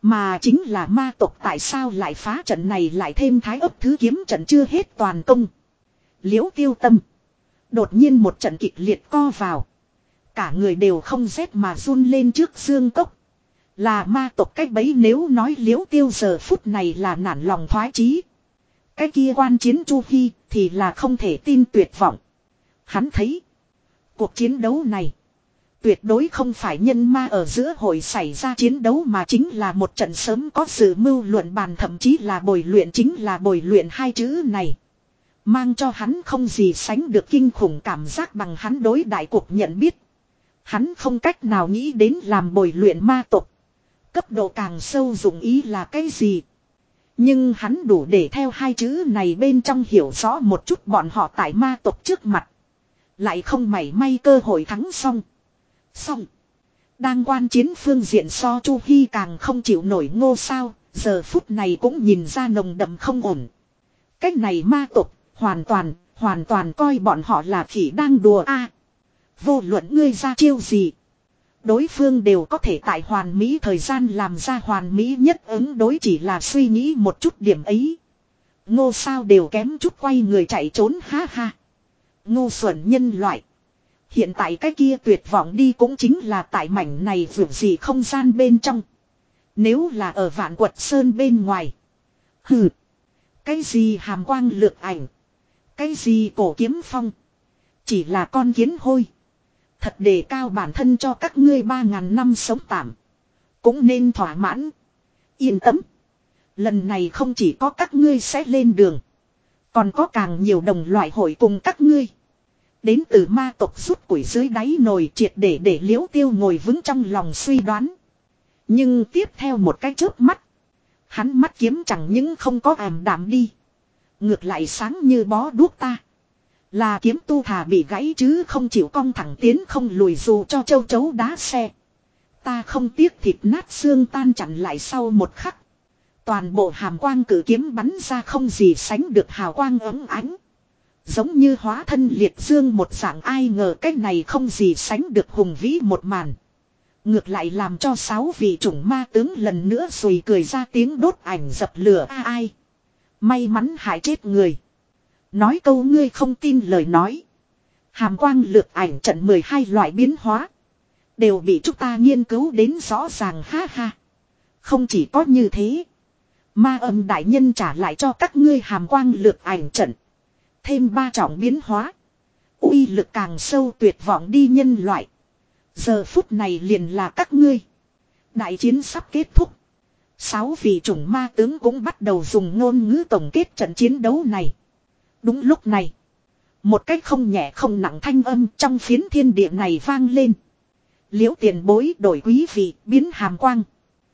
Mà chính là ma tộc tại sao lại phá trận này lại thêm thái ấp thứ kiếm trận chưa hết toàn công. Liễu Tiêu Tâm. Đột nhiên một trận kịch liệt co vào. Cả người đều không rét mà run lên trước xương cốc. Là ma tộc cách bấy nếu nói Liễu Tiêu giờ phút này là nản lòng thoái chí. Cái kia quan chiến Chu Hi thì là không thể tin tuyệt vọng. Hắn thấy. Cuộc chiến đấu này. Tuyệt đối không phải nhân ma ở giữa hội xảy ra chiến đấu mà chính là một trận sớm có sự mưu luận bàn thậm chí là bồi luyện chính là bồi luyện hai chữ này. Mang cho hắn không gì sánh được kinh khủng cảm giác bằng hắn đối đại cuộc nhận biết. Hắn không cách nào nghĩ đến làm bồi luyện ma tộc. Cấp độ càng sâu dụng ý là cái gì. Nhưng hắn đủ để theo hai chữ này bên trong hiểu rõ một chút bọn họ tại ma tộc trước mặt. Lại không mảy may cơ hội thắng xong. Xong. Đang quan chiến phương diện so Chu Hi càng không chịu nổi Ngô Sao. Giờ phút này cũng nhìn ra nồng đậm không ổn. Cách này ma tộc hoàn toàn, hoàn toàn coi bọn họ là khỉ đang đùa a. Vô luận ngươi ra chiêu gì. Đối phương đều có thể tại hoàn mỹ thời gian làm ra hoàn mỹ nhất ứng đối chỉ là suy nghĩ một chút điểm ấy. Ngô Sao đều kém chút quay người chạy trốn ha ha. Ngu xuẩn nhân loại. Hiện tại cái kia tuyệt vọng đi cũng chính là tại mảnh này vượt gì không gian bên trong. Nếu là ở Vạn Quật Sơn bên ngoài. Hừ. Cái gì hàm quang lược ảnh. Cái gì cổ kiếm phong. Chỉ là con kiến hôi. Thật đề cao bản thân cho các ngươi ba ngàn năm sống tạm. Cũng nên thỏa mãn. Yên tâm. Lần này không chỉ có các ngươi sẽ lên đường. Còn có càng nhiều đồng loại hội cùng các ngươi. Đến từ ma tộc rút củi dưới đáy nồi triệt để để Liễu Tiêu ngồi vững trong lòng suy đoán. Nhưng tiếp theo một cái chớp mắt. Hắn mắt kiếm chẳng những không có ảm đạm đi. Ngược lại sáng như bó đuốc ta. Là kiếm tu thà bị gãy chứ không chịu cong thẳng tiến không lùi dù cho châu chấu đá xe. Ta không tiếc thịt nát xương tan chặn lại sau một khắc. Toàn bộ hàm quang cử kiếm bắn ra không gì sánh được hào quang ấm ánh. Giống như hóa thân liệt dương một dạng ai ngờ cái này không gì sánh được hùng vĩ một màn. Ngược lại làm cho sáu vị chủng ma tướng lần nữa rồi cười ra tiếng đốt ảnh dập lửa a ai. May mắn hại chết người. Nói câu ngươi không tin lời nói. Hàm quang lược ảnh trận mười hai loại biến hóa. Đều bị chúng ta nghiên cứu đến rõ ràng ha ha. Không chỉ có như thế. Ma âm đại nhân trả lại cho các ngươi hàm quang lược ảnh trận. Thêm ba trọng biến hóa. Uy lực càng sâu tuyệt vọng đi nhân loại. Giờ phút này liền là các ngươi. Đại chiến sắp kết thúc. Sáu vị chủng ma tướng cũng bắt đầu dùng ngôn ngữ tổng kết trận chiến đấu này. Đúng lúc này. Một cách không nhẹ không nặng thanh âm trong phiến thiên địa này vang lên. Liễu tiền bối đổi quý vị biến hàm quang.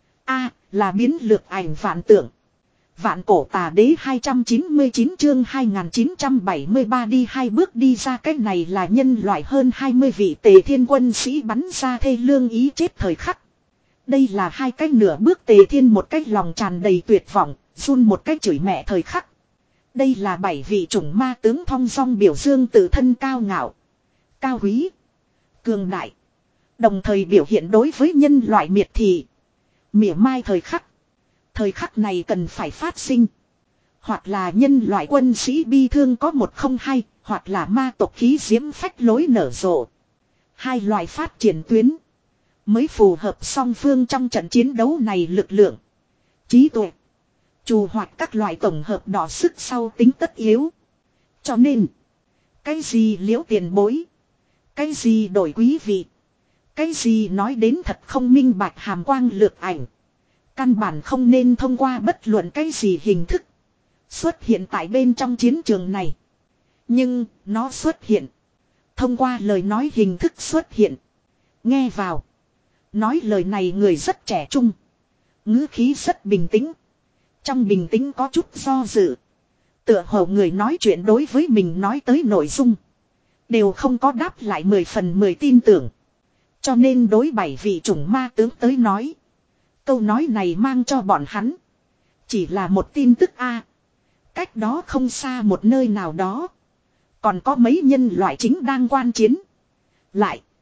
A là biến lược ảnh vạn tượng. Vạn cổ tà đế hai trăm chín mươi chín chương hai nghìn chín trăm bảy mươi ba đi hai bước đi ra cái này là nhân loại hơn hai mươi vị tề thiên quân sĩ bắn ra thê lương ý chết thời khắc. Đây là hai cái nửa bước tề thiên một cái lòng tràn đầy tuyệt vọng, run một cái chửi mẹ thời khắc. Đây là bảy vị chủng ma tướng thong dong biểu dương tự thân cao ngạo, cao quý, cường đại. Đồng thời biểu hiện đối với nhân loại miệt thị, mỉa mai thời khắc. Thời khắc này cần phải phát sinh. Hoặc là nhân loại quân sĩ bi thương có một không hai, hoặc là ma tộc khí diễm phách lối nở rộ. Hai loại phát triển tuyến mới phù hợp song phương trong trận chiến đấu này lực lượng, trí tuệ, trù hoạt các loại tổng hợp đỏ sức sau tính tất yếu. Cho nên, cái gì liễu tiền bối, cái gì đổi quý vị, cái gì nói đến thật không minh bạch hàm quang lược ảnh. Căn bản không nên thông qua bất luận cái gì hình thức xuất hiện tại bên trong chiến trường này. Nhưng nó xuất hiện. Thông qua lời nói hình thức xuất hiện. Nghe vào. Nói lời này người rất trẻ trung. Ngữ khí rất bình tĩnh. Trong bình tĩnh có chút do dự. Tựa hồ người nói chuyện đối với mình nói tới nội dung. Đều không có đáp lại mười phần mười tin tưởng. Cho nên đối bảy vị chủng ma tướng tới nói. Câu nói này mang cho bọn hắn. Chỉ là một tin tức a. Cách đó không xa một nơi nào đó. Còn có mấy nhân loại chính đang quan chiến. Lại.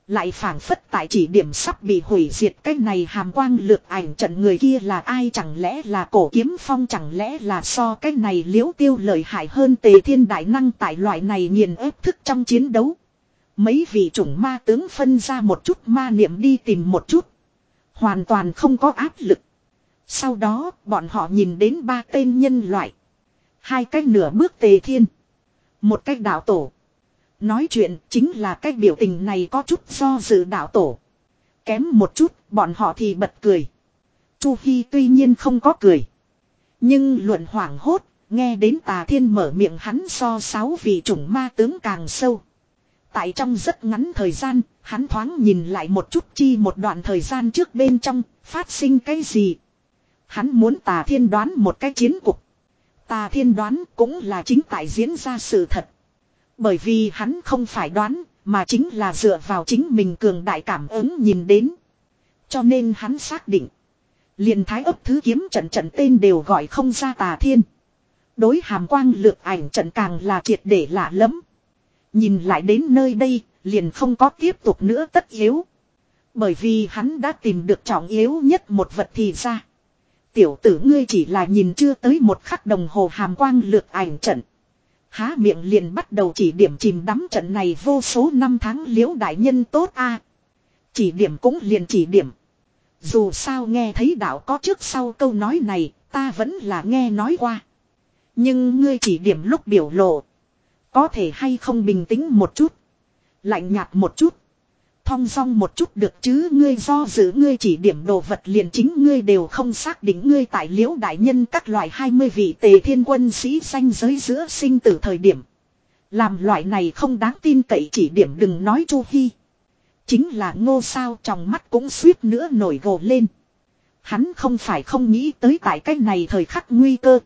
Lại phảng phất tại chỉ điểm sắp bị hủy diệt cái này hàm quang lược ảnh trận người kia là ai, chẳng lẽ là Cổ Kiếm Phong, chẳng lẽ là so cái này Liễu Tiêu lợi hại hơn Tề Thiên đại năng tại loại này nghiền ép thức trong chiến đấu. Mấy vị chủng ma tướng phân ra một chút ma niệm đi tìm một chút. Hoàn toàn không có áp lực. Sau đó bọn họ nhìn đến ba tên nhân loại. Hai cái nửa bước Tề Thiên. Một cái đạo tổ. Nói chuyện chính là cái biểu tình này có chút do dự đạo tổ. Kém một chút bọn họ thì bật cười. Chu Hi tuy nhiên không có cười. Nhưng luận hoảng hốt, nghe đến Tà Thiên mở miệng hắn so sáu vị chủng ma tướng càng sâu. Tại trong rất ngắn thời gian, hắn thoáng nhìn lại một chút chi một đoạn thời gian trước bên trong, phát sinh cái gì. Hắn muốn Tà Thiên đoán một cái chiến cục. Tà Thiên đoán cũng là chính tại diễn ra sự thật. Bởi vì hắn không phải đoán, mà chính là dựa vào chính mình cường đại cảm ứng nhìn đến. Cho nên hắn xác định. Liền thái ấp thứ kiếm trận trận tên đều gọi không ra Tà Thiên. Đối hàm quang lược ảnh trận càng là triệt để lạ lẫm. Nhìn lại đến nơi đây, liền không có tiếp tục nữa tất yếu. Bởi vì hắn đã tìm được trọng yếu nhất một vật thì ra. Tiểu tử ngươi chỉ là nhìn chưa tới một khắc đồng hồ hàm quang lược ảnh trận. Há miệng liền bắt đầu chỉ điểm chìm đắm trận này vô số năm tháng Liễu đại nhân tốt a. Chỉ điểm cũng liền chỉ điểm. Dù sao nghe thấy đạo có trước sau câu nói này, ta vẫn là nghe nói qua. Nhưng ngươi chỉ điểm lúc biểu lộ. Có thể hay không bình tĩnh một chút. Lạnh nhạt một chút. Thong dong một chút được chứ, ngươi do dự ngươi chỉ điểm đồ vật liền chính ngươi đều không xác định, ngươi tại Liễu đại nhân các loại hai mươi vị Tề Thiên quân sĩ sanh giới giữa sinh tử thời điểm. Làm loại này không đáng tin cậy chỉ điểm, đừng nói Chu Hi. Chính là Ngô Sao trong mắt cũng suýt nữa nổi gồ lên. Hắn không phải không nghĩ tới tại cách này thời khắc nguy cơ.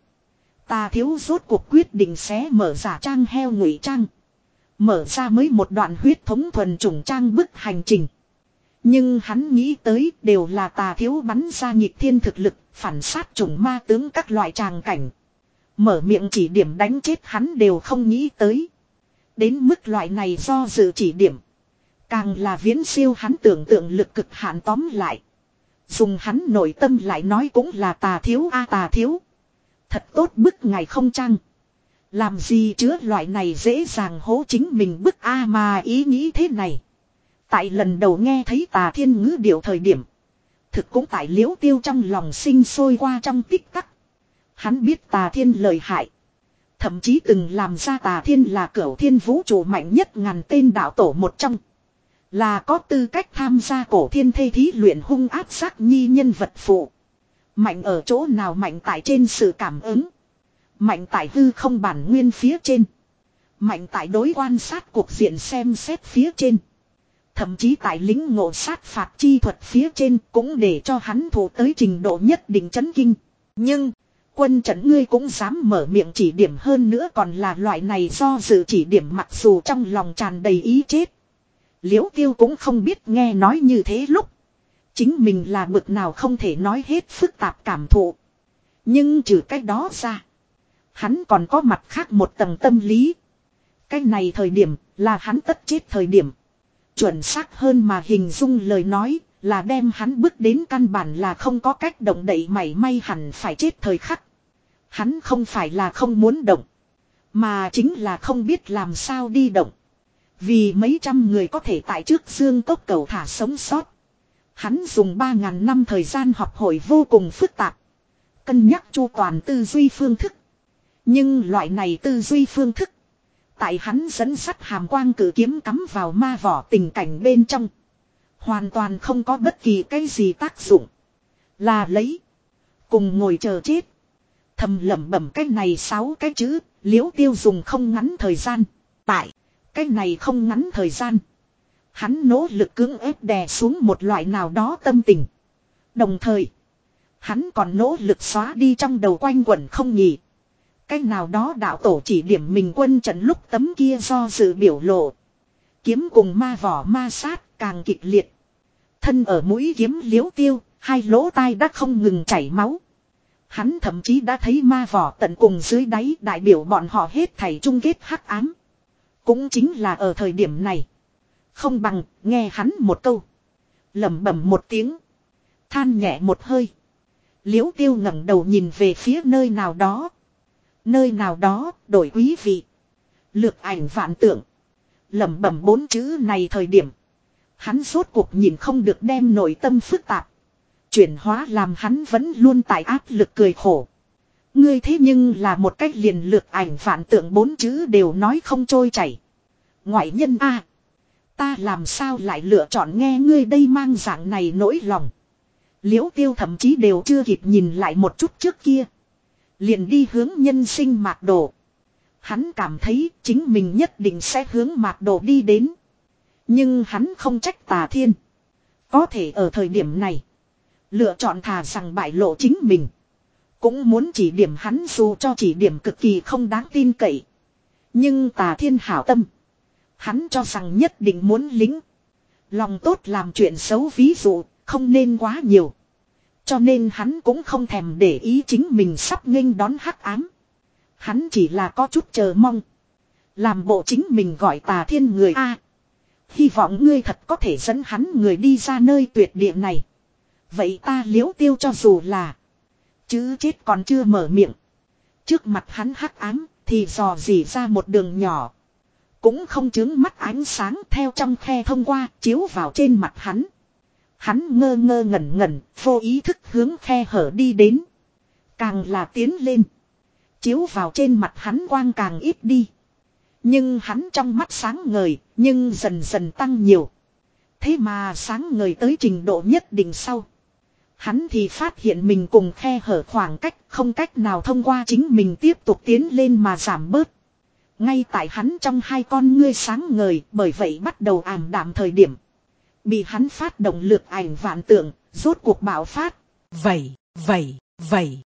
Tà Thiếu rốt cuộc quyết định xé mở giả trang heo ngụy trang. Mở ra mới một đoạn huyết thống thuần chủng trang bức hành trình. Nhưng hắn nghĩ tới đều là Tà Thiếu bắn ra nhịp thiên thực lực, phản sát chủng ma tướng các loại tràng cảnh. Mở miệng chỉ điểm đánh chết hắn đều không nghĩ tới. Đến mức loại này do dự chỉ điểm. Càng là viễn siêu hắn tưởng tượng lực cực hạn, tóm lại. Dùng hắn nội tâm lại nói cũng là Tà Thiếu a Tà Thiếu. Thật tốt bức ngài không chăng? Làm gì chứa loại này dễ dàng hố chính mình bức a mà ý nghĩ thế này. Tại lần đầu nghe thấy Tà Thiên ngữ điệu thời điểm. Thực cũng tại Liễu Tiêu trong lòng sinh sôi qua trong tích tắc. Hắn biết Tà Thiên lợi hại. Thậm chí từng làm ra Tà Thiên là cửu thiên vũ trụ mạnh nhất ngàn tên đạo tổ một trong. Là có tư cách tham gia cổ thiên thê thí luyện hung áp sát nhi nhân vật phụ. Mạnh ở chỗ nào? Mạnh tại trên sự cảm ứng. Mạnh tại hư không bản nguyên phía trên. Mạnh tại đối quan sát cuộc diện xem xét phía trên. Thậm chí tại lính ngộ sát phạt chi thuật phía trên cũng để cho hắn thủ tới trình độ nhất định chấn kinh. Nhưng, quân trận ngươi cũng dám mở miệng chỉ điểm, hơn nữa còn là loại này do dự chỉ điểm, mặc dù trong lòng tràn đầy ý chết. Liễu Tiêu cũng không biết nghe nói như thế lúc. Chính mình là bực nào không thể nói hết phức tạp cảm thụ. Nhưng trừ cái đó ra. Hắn còn có mặt khác một tầng tâm lý. Cái này thời điểm là hắn tất chết thời điểm. Chuẩn xác hơn mà hình dung lời nói là đem hắn bước đến căn bản là không có cách động đậy mảy may, hẳn phải chết thời khắc. Hắn không phải là không muốn động. Mà chính là không biết làm sao đi động. Vì mấy trăm người có thể tại trước Dương Cốc cầu thả sống sót. Hắn dùng ba ngàn năm thời gian học hội vô cùng phức tạp. Cân nhắc chu toàn tư duy phương thức. Nhưng loại này tư duy phương thức. Tại hắn dẫn sắt hàm quang cử kiếm cắm vào ma vỏ tình cảnh bên trong. Hoàn toàn không có bất kỳ cái gì tác dụng. Là lấy. Cùng ngồi chờ chết. Thầm lẩm bẩm cái này sáu cái chữ. Liễu Tiêu dùng không ngắn thời gian. Tại. Cái này không ngắn thời gian. Hắn nỗ lực cưỡng ép đè xuống một loại nào đó tâm tình. Đồng thời. Hắn còn nỗ lực xóa đi trong đầu quanh quẩn không nhỉ. Cái nào đó đạo tổ chỉ điểm mình quân trận lúc tấm kia do dự biểu lộ. Kiếm cùng ma vỏ ma sát càng kịch liệt. Thân ở mũi kiếm Liễu Tiêu, hai lỗ tai đã không ngừng chảy máu. Hắn thậm chí đã thấy ma vỏ tận cùng dưới đáy, đại biểu bọn họ hết thảy chung kết hắc ám. Cũng chính là ở thời điểm này. Không bằng nghe hắn một câu. Lẩm bẩm một tiếng. Than nhẹ một hơi. Liễu Tiêu ngẩng đầu nhìn về phía nơi nào đó. Nơi nào đó đổi quý vị. Lược ảnh vạn tượng. Lẩm bẩm bốn chữ này thời điểm. Hắn rốt cuộc nhìn không được đem nội tâm phức tạp. Chuyển hóa làm hắn vẫn luôn tại áp lực cười khổ. Ngươi thế nhưng là một cách liền lược ảnh vạn tượng bốn chữ đều nói không trôi chảy. Ngoại nhân a, ta làm sao lại lựa chọn nghe ngươi đây mang dạng này nỗi lòng. Liễu Tiêu thậm chí đều chưa kịp nhìn lại một chút trước kia. Liền đi hướng nhân sinh mạc đồ. Hắn cảm thấy chính mình nhất định sẽ hướng mạc đồ đi đến. Nhưng hắn không trách Tà Thiên. Có thể ở thời điểm này. Lựa chọn thà rằng bại lộ chính mình. Cũng muốn chỉ điểm hắn dù cho chỉ điểm cực kỳ không đáng tin cậy. Nhưng Tà Thiên hảo tâm. Hắn cho rằng nhất định muốn lính. Lòng tốt làm chuyện xấu ví dụ không nên quá nhiều. Cho nên hắn cũng không thèm để ý chính mình sắp nghênh đón hắc ám. Hắn chỉ là có chút chờ mong. Làm bộ chính mình gọi Tà Thiên người A. Hy vọng ngươi thật có thể dẫn hắn người đi ra nơi tuyệt địa này. Vậy ta Liễu Tiêu cho dù là. Chứ chết còn chưa mở miệng. Trước mặt hắn hắc ám thì dò dỉ ra một đường nhỏ. Cũng không chướng mắt ánh sáng theo trong khe thông qua chiếu vào trên mặt hắn. Hắn ngơ ngơ ngẩn ngẩn vô ý thức hướng khe hở đi đến. Càng là tiến lên. Chiếu vào trên mặt hắn quang càng ít đi. Nhưng hắn trong mắt sáng ngời, nhưng dần dần tăng nhiều. Thế mà sáng ngời tới trình độ nhất định sau. Hắn thì phát hiện mình cùng khe hở khoảng cách không cách nào thông qua chính mình tiếp tục tiến lên mà giảm bớt. Ngay tại hắn trong hai con ngươi sáng ngời bởi vậy bắt đầu ảm đạm thời điểm. Bị hắn phát động lược ảnh vạn tượng, rốt cuộc bạo phát. Vẩy, vẩy, vẩy.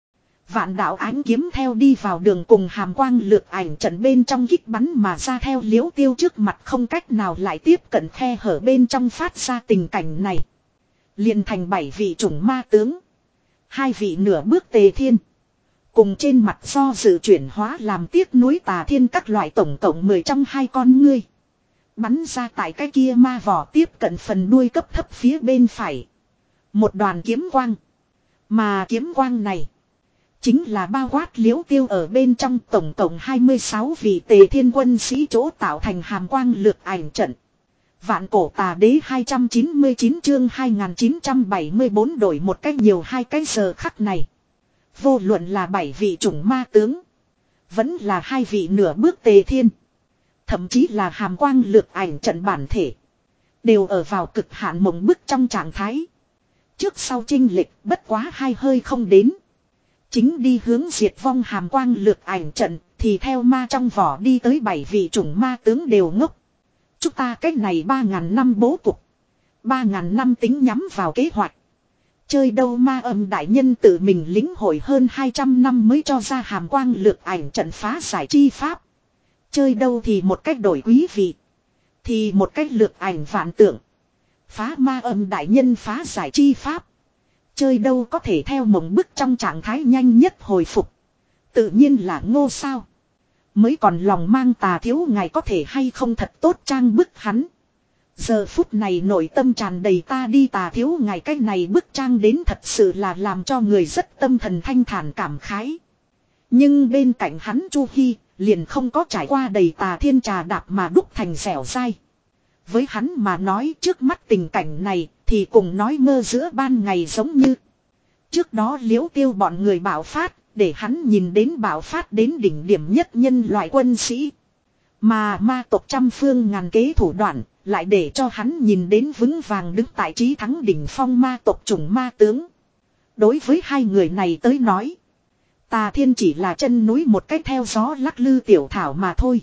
Vạn đạo ánh kiếm theo đi vào đường cùng hàm quang lược ảnh trận bên trong kích bắn mà ra theo Liễu Tiêu trước mặt không cách nào lại tiếp cận khe hở bên trong phát ra tình cảnh này. Liền thành bảy vị chủng ma tướng. Hai vị nửa bước Tề Thiên. Cùng trên mặt do dự chuyển hóa làm tiếc núi Tà Thiên các loại tổng cộng mười trong hai con ngươi. Bắn ra tại cái kia ma vỏ tiếp cận phần đuôi cấp thấp phía bên phải. Một đoàn kiếm quang. Mà kiếm quang này. Chính là bao quát Liễu Tiêu ở bên trong tổng cộng hai mươi sáu vị Tề Thiên quân sĩ chỗ tạo thành hàm quang lược ảnh trận. Vạn cổ tà đế hai trăm chín mươi chín chương hai nghìn chín trăm bảy mươi bốn đổi một cách nhiều hai cái giờ khắc này. Vô luận là bảy vị chủng ma tướng. Vẫn là hai vị nửa bước Tề Thiên. Thậm chí là hàm quang lược ảnh trận bản thể. Đều ở vào cực hạn mộng bức trong trạng thái. Trước sau chênh lệch bất quá hai hơi không đến. Chính đi hướng diệt vong hàm quang lược ảnh trận thì theo ma trong vỏ đi tới bảy vị chủng ma tướng đều ngốc. Chúng ta cách này ba ngàn năm bố cục. Ba ngàn năm tính nhắm vào kế hoạch. Chơi đâu ma âm đại nhân tự mình lĩnh hội hơn hai trăm năm mới cho ra hàm quang lược ảnh trận phá giải chi pháp. Chơi đâu thì một cách đổi quý vị. Thì một cách lược ảnh vạn tượng. Phá ma âm đại nhân phá giải chi pháp. Chơi đâu có thể theo mộng bức trong trạng thái nhanh nhất hồi phục. Tự nhiên là ngô sao. Mới còn lòng mang Tà thiếu ngài có thể hay không thật tốt trang bức hắn. Giờ phút này nội tâm tràn đầy ta đi Tà thiếu ngài cái này bức trang đến thật sự là làm cho người rất tâm thần thanh thản cảm khái. Nhưng bên cạnh hắn Chu Hi liền không có trải qua đầy Tà Thiên trà đạp mà đúc thành dẻo dai. Với hắn mà nói trước mắt tình cảnh này thì cùng nói mơ giữa ban ngày giống như. Trước đó Liễu Tiêu bọn người bạo phát. Để hắn nhìn đến bạo phát đến đỉnh điểm nhất nhân loại quân sĩ. Mà ma tộc trăm phương ngàn kế thủ đoạn. Lại để cho hắn nhìn đến vững vàng đứng tại trí thắng đỉnh phong ma tộc chủng ma tướng. Đối với hai người này tới nói. Tà Thiên chỉ là chân núi một cách theo gió lắc lư tiểu thảo mà thôi.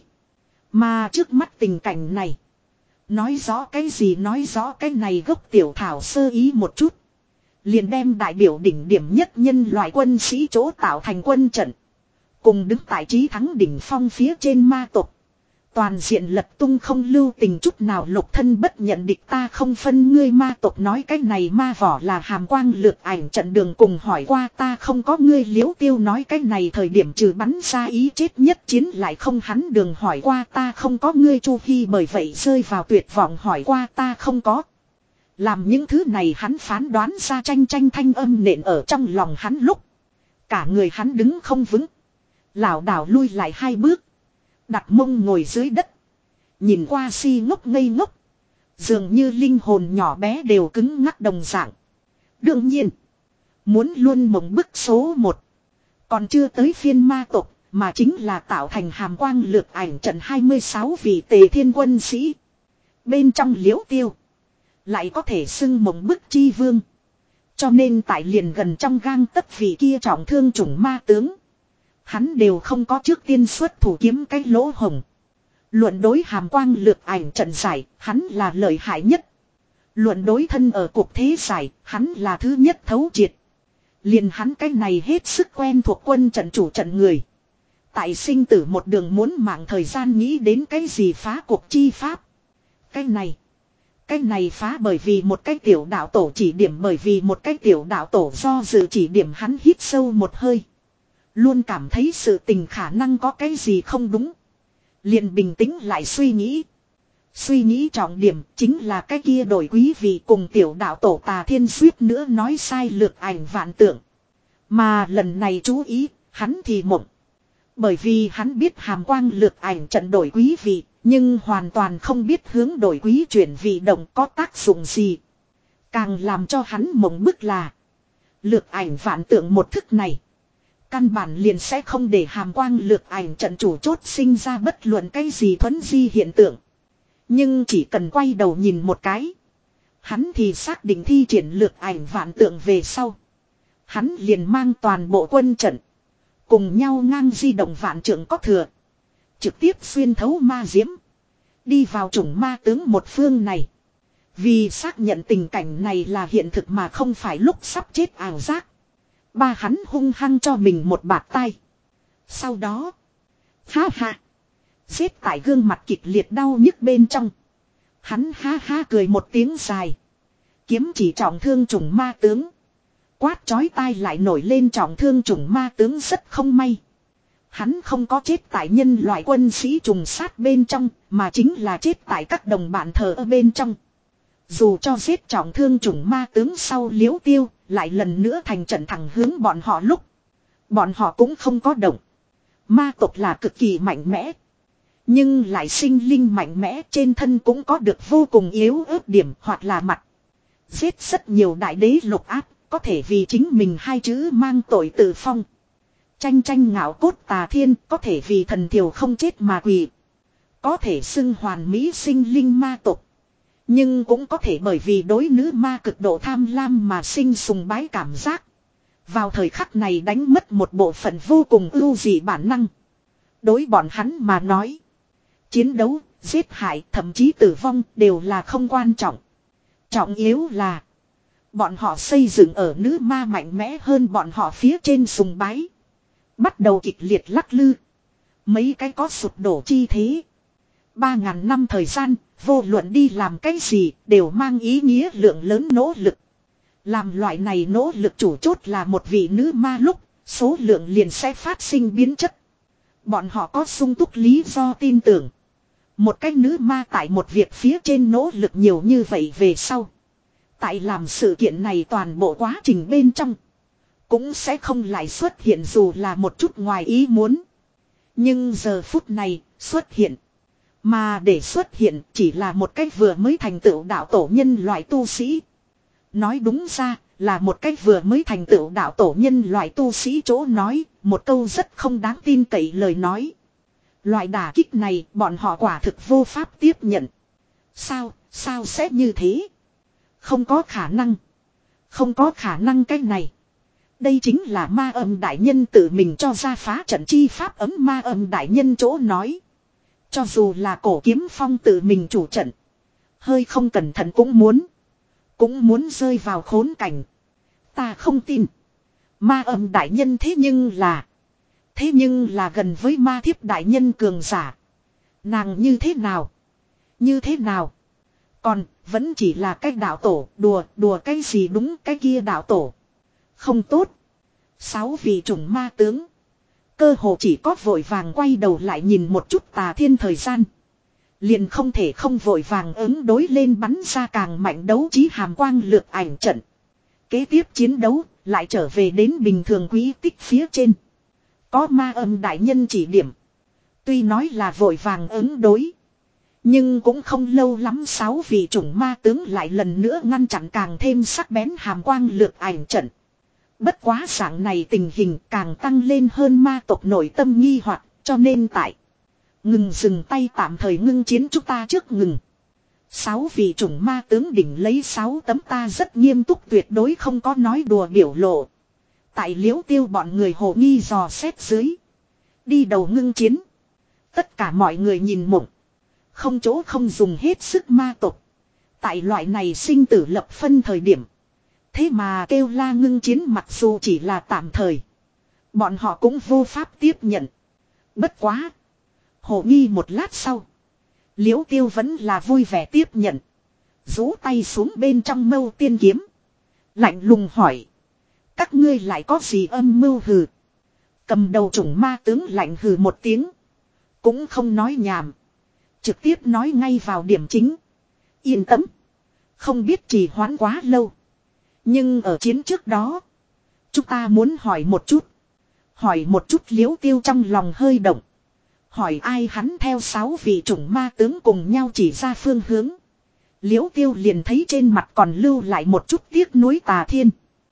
Mà trước mắt tình cảnh này. Nói rõ cái gì nói rõ cái này gốc tiểu thảo sơ ý một chút. Liền đem đại biểu đỉnh điểm nhất nhân loại quân sĩ chỗ tạo thành quân trận. Cùng đứng tại trí thắng đỉnh phong phía trên ma tộc. Toàn diện lật tung không lưu tình chút nào, lục thân bất nhận địch ta không phân ngươi. Ma tộc nói cái này ma vỏ là hàm quang lược ảnh trận đường cùng hỏi qua ta không có ngươi. Liễu Tiêu nói cái này thời điểm trừ bắn ra ý chết nhất chiến lại không hắn đường hỏi qua ta không có ngươi. Chu Hi bởi vậy rơi vào tuyệt vọng hỏi qua ta không có. Làm những thứ này hắn phán đoán ra tranh tranh thanh âm nện ở trong lòng hắn lúc. Cả người hắn đứng không vững. Lảo đảo lui lại hai bước. Đặt mông ngồi dưới đất. Nhìn qua si ngốc ngây ngốc. Dường như linh hồn nhỏ bé đều cứng ngắc đồng dạng. Đương nhiên. Muốn luôn mộng bức số một. Còn chưa tới phiên ma tộc. Mà chính là tạo thành hàm quang lược ảnh trận hai mươi sáu vị tề thiên quân sĩ. Bên trong Liễu Tiêu. Lại có thể xưng mộng bức chi vương. Cho nên tại liền gần trong gang tấc vị kia trọng thương chủng ma tướng. Hắn đều không có trước tiên xuất thủ kiếm cái lỗ hồng. Luận đối hàm quang lược ảnh trận giải, hắn là lợi hại nhất. Luận đối thân ở cuộc thế giải, hắn là thứ nhất thấu triệt. Liền hắn cái này hết sức quen thuộc quân trận chủ trận người. Tại sinh tử một đường muốn mạng thời gian nghĩ đến cái gì phá cuộc chi pháp. Cái này. Cái này phá bởi vì một cái tiểu đạo tổ chỉ điểm, bởi vì một cái tiểu đạo tổ do dự chỉ điểm. Hắn hít sâu một hơi. Luôn cảm thấy sự tình khả năng có cái gì không đúng. Liền bình tĩnh lại suy nghĩ. Suy nghĩ trọng điểm chính là cái kia đổi quý vị cùng tiểu đạo tổ Tà Thiên suýt nữa nói sai lược ảnh vạn tượng. Mà lần này chú ý, hắn thì mộng. Bởi vì hắn biết hàm quang lược ảnh trận đổi quý vị, nhưng hoàn toàn không biết hướng đổi quý chuyển vị động có tác dụng gì. Càng làm cho hắn mộng bức là lược ảnh vạn tượng một thức này. Căn bản liền sẽ không để hàm quang lược ảnh trận chủ chốt sinh ra bất luận cái gì thuấn di hiện tượng. Nhưng chỉ cần quay đầu nhìn một cái. Hắn thì xác định thi triển lược ảnh vạn tượng về sau. Hắn liền mang toàn bộ quân trận. Cùng nhau ngang di động vạn trượng có thừa. Trực tiếp xuyên thấu ma diễm. Đi vào chủng ma tướng một phương này. Vì xác nhận tình cảnh này là hiện thực mà không phải lúc sắp chết ảo giác. Ba hắn hung hăng cho mình một bạt tay. Sau đó. Ha ha. Xếp tại gương mặt kịch liệt đau nhức bên trong. Hắn ha ha cười một tiếng dài. Kiếm chỉ trọng thương chủng ma tướng. Quát chói tai lại nổi lên trọng thương chủng ma tướng rất không may. Hắn không có chết tại nhân loại quân sĩ trùng sát bên trong. Mà chính là chết tại các đồng bạn thờ ở bên trong. Dù cho giết trọng thương chủng ma tướng sau Liễu Tiêu. Lại lần nữa thành trận thẳng hướng bọn họ lúc. Bọn họ cũng không có động. Ma tộc là cực kỳ mạnh mẽ. Nhưng lại sinh linh mạnh mẽ trên thân cũng có được vô cùng yếu ớt điểm hoặc là mặt. Giết rất nhiều đại đế lục áp. Có thể vì chính mình hai chữ mang tội tự phong. Tranh tranh ngạo cốt Tà Thiên có thể vì thần thiểu không chết mà quỳ. Có thể xưng hoàn mỹ sinh linh ma tộc. Nhưng cũng có thể bởi vì đối nữ ma cực độ tham lam mà sinh sùng bái cảm giác. Vào thời khắc này đánh mất một bộ phận vô cùng ưu dị bản năng. Đối bọn hắn mà nói. Chiến đấu, giết hại, thậm chí tử vong đều là không quan trọng. Trọng yếu là. Bọn họ xây dựng ở nữ ma mạnh mẽ hơn bọn họ phía trên sùng bái. Bắt đầu kịch liệt lắc lư. Mấy cái có sụp đổ chi thế. Ba ngàn năm thời gian. Vô luận đi làm cái gì đều mang ý nghĩa lượng lớn nỗ lực. Làm loại này nỗ lực chủ chốt là một vị nữ ma lúc, số lượng liền sẽ phát sinh biến chất. Bọn họ có sung túc lý do tin tưởng. Một cái nữ ma tại một việc phía trên nỗ lực nhiều như vậy về sau. Tại làm sự kiện này toàn bộ quá trình bên trong. Cũng sẽ không lại xuất hiện dù là một chút ngoài ý muốn. Nhưng giờ phút này xuất hiện. Mà để xuất hiện chỉ là một cách vừa mới thành tựu đạo tổ nhân loại tu sĩ. Nói đúng ra là một cách vừa mới thành tựu đạo tổ nhân loại tu sĩ chỗ nói một câu rất không đáng tin cậy lời nói. Loại đả kích này bọn họ quả thực vô pháp tiếp nhận. Sao, sao sẽ như thế? Không có khả năng. Không có khả năng cái này. Đây chính là ma âm đại nhân tự mình cho ra phá trận chi pháp ấm ma âm đại nhân chỗ nói. Cho dù là cổ kiếm phong tự mình chủ trận. Hơi không cẩn thận cũng muốn. Cũng muốn rơi vào khốn cảnh. Ta không tin. Ma âm đại nhân thế nhưng là. Thế nhưng là gần với ma thiếp đại nhân cường giả. Nàng như thế nào? Như thế nào? Còn, vẫn chỉ là cái đạo tổ, đùa, đùa cái gì đúng cái kia đạo tổ. Không tốt. Sáu vị chủng ma tướng. Cơ hồ chỉ có vội vàng quay đầu lại nhìn một chút Tà Thiên thời gian. Liền không thể không vội vàng ứng đối lên bắn ra càng mạnh đấu trí hàm quang lược ảnh trận. Kế tiếp chiến đấu, lại trở về đến bình thường quý tích phía trên. Có ma âm đại nhân chỉ điểm. Tuy nói là vội vàng ứng đối. Nhưng cũng không lâu lắm sáu vị chủng ma tướng lại lần nữa ngăn chặn càng thêm sắc bén hàm quang lược ảnh trận. Bất quá dạng này tình hình càng tăng lên hơn ma tộc nội tâm nghi hoặc, cho nên tại ngừng dừng tay tạm thời ngưng chiến chúng ta trước ngừng. Sáu vị chủng ma tướng đỉnh lấy sáu tấm ta rất nghiêm túc tuyệt đối không có nói đùa biểu lộ. Tại Liễu Tiêu bọn người hồ nghi dò xét dưới. Đi đầu ngưng chiến. Tất cả mọi người nhìn mộng. Không chỗ không dùng hết sức ma tộc. Tại loại này sinh tử lập phân thời điểm. Thế mà kêu la ngưng chiến mặc dù chỉ là tạm thời. Bọn họ cũng vô pháp tiếp nhận. Bất quá. Hồ nghi một lát sau. Liễu Tiêu vẫn là vui vẻ tiếp nhận. Rũ tay xuống bên trong mâu tiên kiếm. Lạnh lùng hỏi. Các ngươi lại có gì âm mưu hừ. Cầm đầu chủng ma tướng lạnh hừ một tiếng. Cũng không nói nhảm. Trực tiếp nói ngay vào điểm chính. Yên tâm. Không biết trì hoãn quá lâu. Nhưng ở chiến trước đó. Chúng ta muốn hỏi một chút. Hỏi một chút Liễu Tiêu trong lòng hơi động. Hỏi ai hắn theo sáu vị chủng ma tướng cùng nhau chỉ ra phương hướng. Liễu Tiêu liền thấy trên mặt còn lưu lại một chút tiếc nuối Tà Thiên.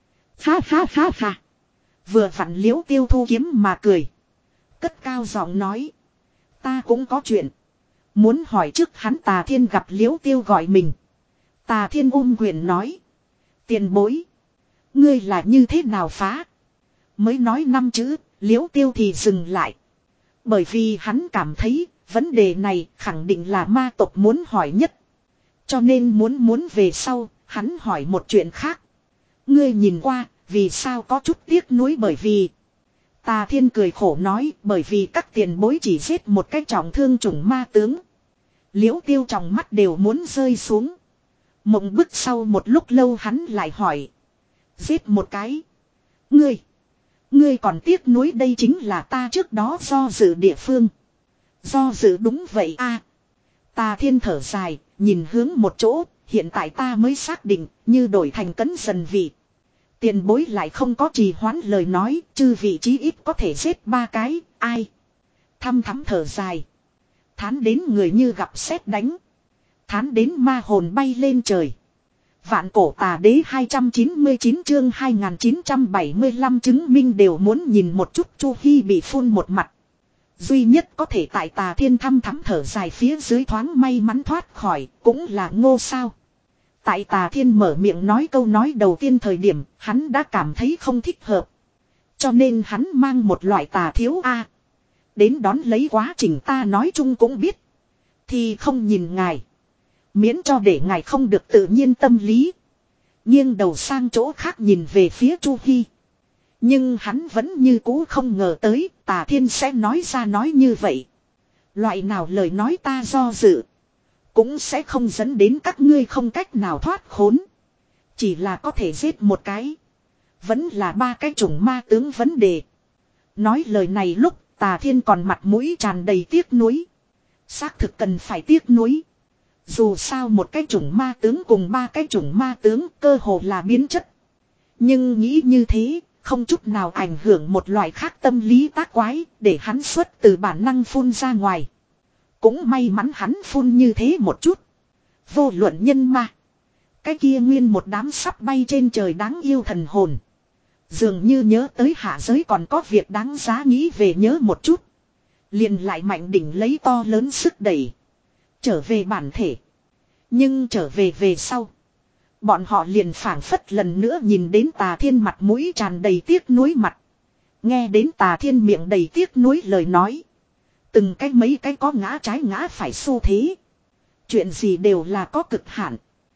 Ha ha ha ha. Vừa vặn Liễu Tiêu thu kiếm mà cười. Cất cao giọng nói. Ta cũng có chuyện. Muốn hỏi trước hắn Tà Thiên gặp Liễu Tiêu gọi mình. Tà Thiên ôm quyền nói. Tiền bối. Ngươi là như thế nào phá. Mới nói năm chữ. Liễu Tiêu thì dừng lại. Bởi vì hắn cảm thấy vấn đề này khẳng định là ma tộc muốn hỏi nhất. Cho nên muốn muốn về sau hắn hỏi một chuyện khác. Ngươi nhìn qua vì sao có chút tiếc nuối bởi vì. Tà Thiên cười khổ nói bởi vì các tiền bối chỉ giết một cái trọng thương chủng ma tướng. Liễu Tiêu trong mắt đều muốn rơi xuống. Mộng bức sau một lúc lâu hắn lại hỏi. Giết một cái. Ngươi. Ngươi còn tiếc nuối đây chính là ta trước đó do dự địa phương. Do dự đúng vậy a. À, Tà Thiên thở dài, nhìn hướng một chỗ, hiện tại ta mới xác định, như đổi thành cấn dần vị. Tiền bối lại không có trì hoãn lời nói, chư vị chí ít có thể giết ba cái, ai. Thăm thắm thở dài. Thán đến người như gặp sét đánh. Thán đến ma hồn bay lên trời. Vạn cổ tà đế hai trăm chín mươi chín chương hai nghìn chín trăm bảy mươi lăm chứng minh đều muốn nhìn một chút Chu Hi bị phun một mặt. Duy nhất có thể tại Tà Thiên thăm thắm thở dài phía dưới thoáng may mắn thoát khỏi cũng là Ngô sao. Tại Tà Thiên mở miệng nói câu nói đầu tiên thời điểm hắn đã cảm thấy không thích hợp. Cho nên hắn mang một loại tà thiếu A. Đến đón lấy quá trình ta nói chung cũng biết. Thì không nhìn ngài. Miễn cho để ngài không được tự nhiên tâm lý. Nghiêng đầu sang chỗ khác nhìn về phía Chu Hi. Nhưng hắn vẫn như cũ không ngờ tới Tà Thiên sẽ nói ra nói như vậy. Loại nào lời nói ta do dự. Cũng sẽ không dẫn đến các ngươi không cách nào thoát khốn. Chỉ là có thể giết một cái. Vẫn là ba cái chủng ma tướng vấn đề. Nói lời này lúc Tà Thiên còn mặt mũi tràn đầy tiếc nuối. Xác thực cần phải tiếc nuối. Dù sao một cái chủng ma tướng cùng ba cái chủng ma tướng cơ hồ là biến chất. Nhưng nghĩ như thế, không chút nào ảnh hưởng một loại khác tâm lý tác quái, để hắn xuất từ bản năng phun ra ngoài. Cũng may mắn hắn phun như thế một chút. Vô luận nhân ma. Cái kia nguyên một đám sắp bay trên trời đáng yêu thần hồn. Dường như nhớ tới hạ giới còn có việc đáng giá nghĩ về nhớ một chút. Liền lại mạnh đỉnh lấy to lớn sức đẩy. Trở về bản thể. Nhưng trở về về sau. Bọn họ liền phảng phất lần nữa nhìn đến Tà Thiên mặt mũi tràn đầy tiếc nuối mặt. Nghe đến Tà Thiên miệng đầy tiếc nuối lời nói. Từng cái mấy cái có ngã trái ngã phải xu thế. Chuyện gì đều là có cực hạn.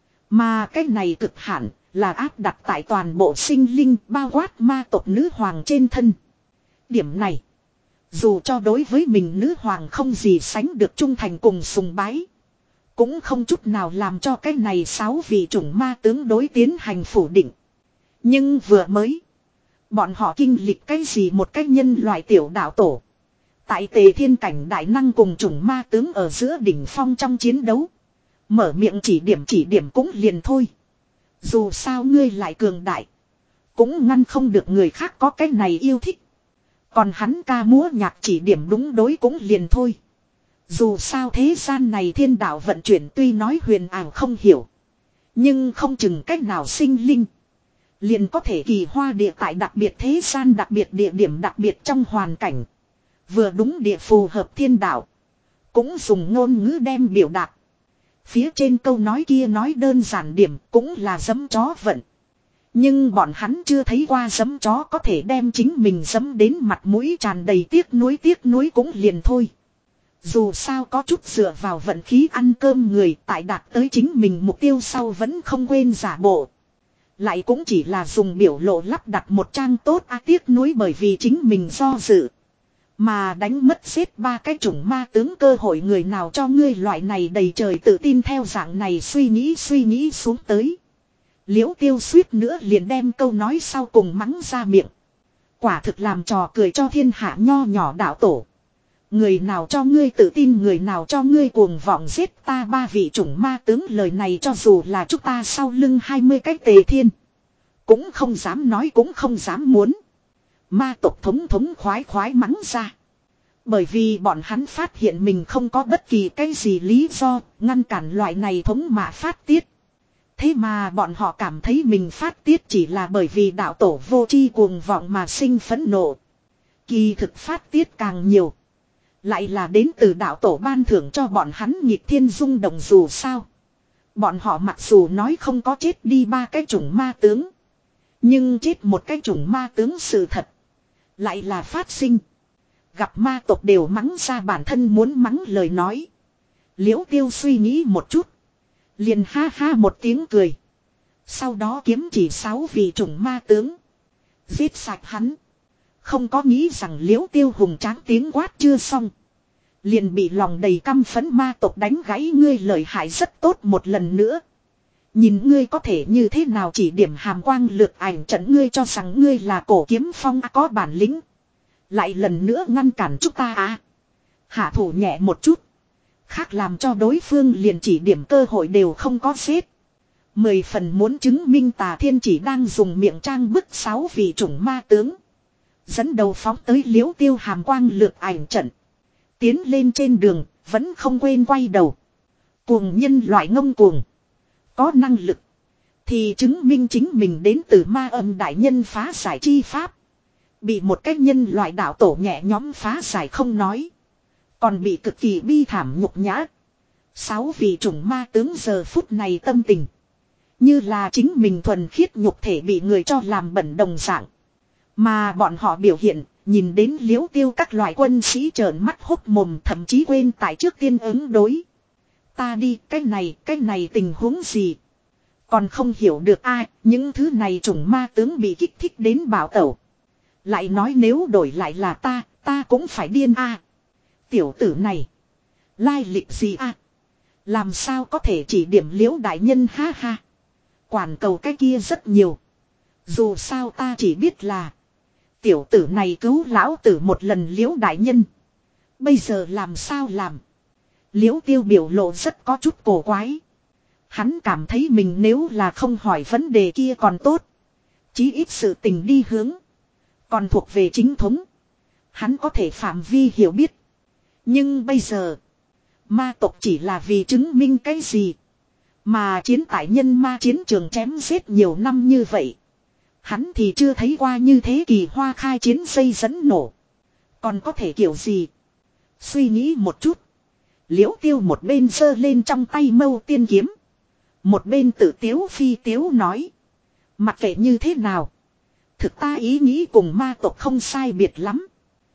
Mà cái này cực hạn là áp đặt tại toàn bộ sinh linh bao quát ma tộc nữ hoàng trên thân. Điểm này. Dù cho đối với mình nữ hoàng không gì sánh được trung thành cùng sùng bái. Cũng không chút nào làm cho cái này sáu vị chủng ma tướng đối tiến hành phủ định. Nhưng vừa mới. Bọn họ kinh lịch cái gì một cái nhân loại tiểu đạo tổ. Tại Tề Thiên cảnh đại năng cùng chủng ma tướng ở giữa đỉnh phong trong chiến đấu. Mở miệng chỉ điểm chỉ điểm cũng liền thôi. Dù sao ngươi lại cường đại. Cũng ngăn không được người khác có cái này yêu thích. Còn hắn ca múa nhạc chỉ điểm đúng đối cũng liền thôi. Dù sao thế gian này thiên đạo vận chuyển tuy nói huyền ảo không hiểu. Nhưng không chừng cách nào sinh linh. Liền có thể kỳ hoa địa tại đặc biệt thế gian đặc biệt địa điểm đặc biệt trong hoàn cảnh. Vừa đúng địa phù hợp thiên đạo. Cũng dùng ngôn ngữ đem biểu đạt. Phía trên câu nói kia nói đơn giản điểm cũng là giấm chó vận. Nhưng bọn hắn chưa thấy qua giấm chó có thể đem chính mình giấm đến mặt mũi tràn đầy tiếc nuối tiếc nuối cũng liền thôi. Dù sao có chút dựa vào vận khí ăn cơm người tại đạt tới chính mình mục tiêu sau vẫn không quên giả bộ. Lại cũng chỉ là dùng biểu lộ lắp đặt một trang tốt a tiếc nuối bởi vì chính mình do dự. Mà đánh mất xếp ba cái chủng ma tướng cơ hội người nào cho ngươi loại này đầy trời tự tin theo dạng này suy nghĩ suy nghĩ xuống tới. Liễu Tiêu suýt nữa liền đem câu nói sau cùng mắng ra miệng. Quả thực làm trò cười cho thiên hạ nho nhỏ đạo tổ. Người nào cho ngươi tự tin người nào cho ngươi cuồng vọng giết ta ba vị chủng ma tướng lời này cho dù là chúng ta sau lưng hai mươi cái Tề Thiên. Cũng không dám nói cũng không dám muốn. Ma tộc thống thống khoái khoái mắng ra. Bởi vì bọn hắn phát hiện mình không có bất kỳ cái gì lý do ngăn cản loại này thống mạ phát tiết. Thế mà bọn họ cảm thấy mình phát tiết chỉ là bởi vì đạo tổ vô tri cuồng vọng mà sinh phẫn nộ. Kỳ thực phát tiết càng nhiều. Lại là đến từ đạo tổ ban thưởng cho bọn hắn nghịch thiên dung động dù sao. Bọn họ mặc dù nói không có chết đi ba cái chủng ma tướng. Nhưng chết một cái chủng ma tướng sự thật. Lại là phát sinh. Gặp ma tộc đều mắng ra bản thân muốn mắng lời nói. Liễu Tiêu suy nghĩ một chút. Liền ha ha một tiếng cười. Sau đó kiếm chỉ sáu vị chủng ma tướng. Giết sạch hắn. Không có nghĩ rằng Liễu Tiêu hùng tráng tiếng quát chưa xong. Liền bị lòng đầy căm phẫn ma tộc đánh gãy ngươi lợi hại rất tốt một lần nữa. Nhìn ngươi có thể như thế nào chỉ điểm hàm quang lược ảnh trận ngươi cho rằng ngươi là cổ kiếm phong có bản lĩnh. Lại lần nữa ngăn cản chúng ta à. Hạ thủ nhẹ một chút. Khác làm cho đối phương liền chỉ điểm cơ hội đều không có xếp. Mười phần muốn chứng minh Tà Thiên chỉ đang dùng miệng trang bức sáu vị chủng ma tướng. Dẫn đầu phóng tới Liễu Tiêu hàm quang lược ảnh trận. Tiến lên trên đường, vẫn không quên quay đầu. Cuồng nhân loại ngông cuồng. Có năng lực. Thì chứng minh chính mình đến từ ma âm đại nhân phá giải chi pháp. Bị một cách nhân loại đạo tổ nhẹ nhóm phá giải không nói. Còn bị cực kỳ bi thảm nhục nhã. Sáu vị chủng ma tướng giờ phút này tâm tình. Như là chính mình thuần khiết nhục thể bị người cho làm bẩn đồng dạng. Mà bọn họ biểu hiện, nhìn đến Liễu Tiêu các loại quân sĩ trợn mắt hốc mồm thậm chí quên tại trước tiên ứng đối. Ta đi, cái này, cái này tình huống gì? Còn không hiểu được ai, những thứ này chủng ma tướng bị kích thích đến bảo tẩu. Lại nói nếu đổi lại là ta, ta cũng phải điên a. Tiểu tử này, lai lịch gì a? Làm sao có thể chỉ điểm Liễu đại nhân ha ha. Quản cầu cái kia rất nhiều. Dù sao ta chỉ biết là tiểu tử này cứu lão tử một lần Liễu đại nhân. Bây giờ làm sao làm? Liễu Tiêu biểu lộ rất có chút cổ quái. Hắn cảm thấy mình nếu là không hỏi vấn đề kia còn tốt. Chí ít sự tình đi hướng. Còn thuộc về chính thống. Hắn có thể phạm vi hiểu biết. Nhưng bây giờ. Ma tộc chỉ là vì chứng minh cái gì. Mà chiến tại nhân ma chiến trường chém giết nhiều năm như vậy. Hắn thì chưa thấy qua như thế kỳ hoa khai chiến dây dẫn nổ. Còn có thể kiểu gì? Suy nghĩ một chút. Liễu Tiêu một bên giơ lên trong tay mâu tiên kiếm. Một bên tự tiếu phi tiếu nói. Mặc kệ như thế nào. Thực ta ý nghĩ cùng ma tộc không sai biệt lắm.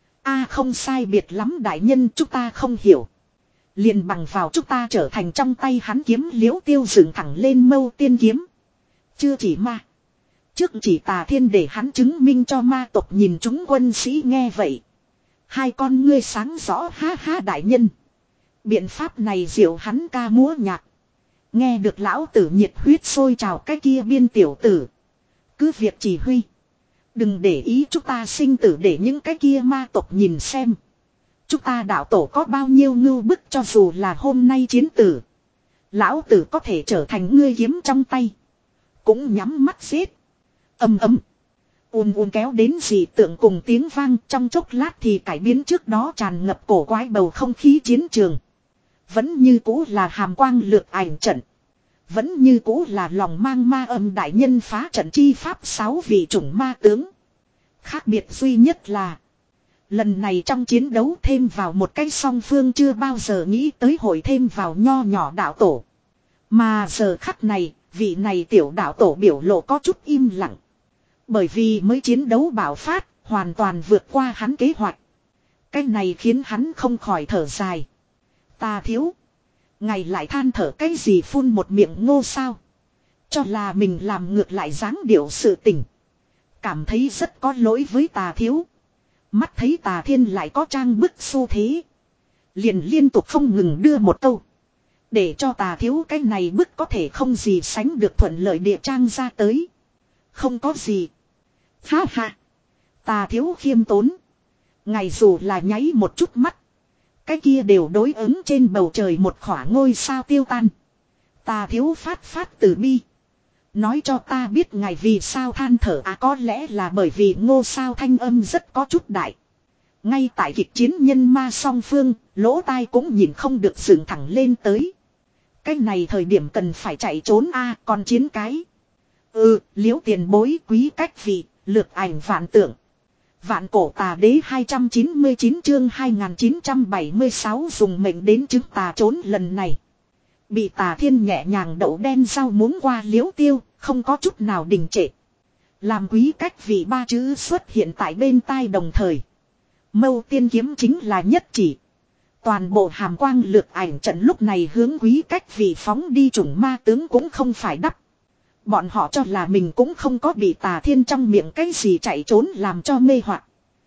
A không sai biệt lắm đại nhân chúng ta không hiểu. Liền bằng vào chúng ta trở thành trong tay hắn kiếm Liễu Tiêu dựng thẳng lên mâu tiên kiếm. Chưa chỉ ma. Trước chỉ Tà Thiên để hắn chứng minh cho ma tộc nhìn chúng quân sĩ nghe vậy. Hai con ngươi sáng rõ ha ha đại nhân. Biện pháp này diệu hắn ca múa nhạc. Nghe được lão tử nhiệt huyết sôi trào cái kia biên tiểu tử. Cứ việc chỉ huy. Đừng để ý chúng ta sinh tử để những cái kia ma tộc nhìn xem. Chúng ta đạo tổ có bao nhiêu ngưu bức cho dù là hôm nay chiến tử. Lão tử có thể trở thành ngươi kiếm trong tay. Cũng nhắm mắt giết. Âm ầm. Ùn ùn kéo đến dị tượng cùng tiếng vang trong chốc lát thì cải biến trước đó tràn ngập cổ quái bầu không khí chiến trường. Vẫn như cũ là hàm quang lược ảnh trận. Vẫn như cũ là lòng mang ma âm đại nhân phá trận chi pháp sáu vị chủng ma tướng. Khác biệt duy nhất là lần này trong chiến đấu thêm vào một cái song phương chưa bao giờ nghĩ tới hội thêm vào nho nhỏ đạo tổ. Mà giờ khắc này, vị này tiểu đạo tổ biểu lộ có chút im lặng. Bởi vì mới chiến đấu bạo phát, hoàn toàn vượt qua hắn kế hoạch. Cái này khiến hắn không khỏi thở dài. Ta thiếu. Ngày lại than thở cái gì phun một miệng ngô sao. Cho là mình làm ngược lại dáng điệu sự tình. Cảm thấy rất có lỗi với tà thiếu. Mắt thấy tà thiên lại có trang bức xu thế. Liền liên tục không ngừng đưa một câu. Để cho tà thiếu cái này bức có thể không gì sánh được thuận lợi địa trang ra tới. Không có gì. Ha ha. Tà thiếu khiêm tốn. Ngày dù là nháy một chút mắt. Cái kia đều đối ứng trên bầu trời một khỏa ngôi sao tiêu tan. Tà thiếu phát phát từ bi. Nói cho ta biết ngài vì sao than thở à có lẽ là bởi vì ngô sao thanh âm rất có chút đại. Ngay tại kịch chiến nhân ma song phương, lỗ tai cũng nhìn không được dựng thẳng lên tới. Cái này thời điểm cần phải chạy trốn a à, còn chiến cái. Ừ, liễu tiền bối quý cách vị, lược ảnh vạn tượng. Vạn cổ tà đế hai trăm chín mươi chín chương hai nghìn chín trăm bảy mươi sáu dùng mệnh đến chứng tà trốn lần này. Bị tà thiên nhẹ nhàng đậu đen rau muống qua liễu tiêu, không có chút nào đình trệ. Làm quý cách vị ba chữ xuất hiện tại bên tai đồng thời. Mâu tiên kiếm chính là nhất chỉ. Toàn bộ hàm quang lược ảnh trận lúc này hướng quý cách vị phóng đi chủng ma tướng cũng không phải đắp. Bọn họ cho là mình cũng không có bị tà thiên trong miệng cái gì chạy trốn làm cho mê hoặc,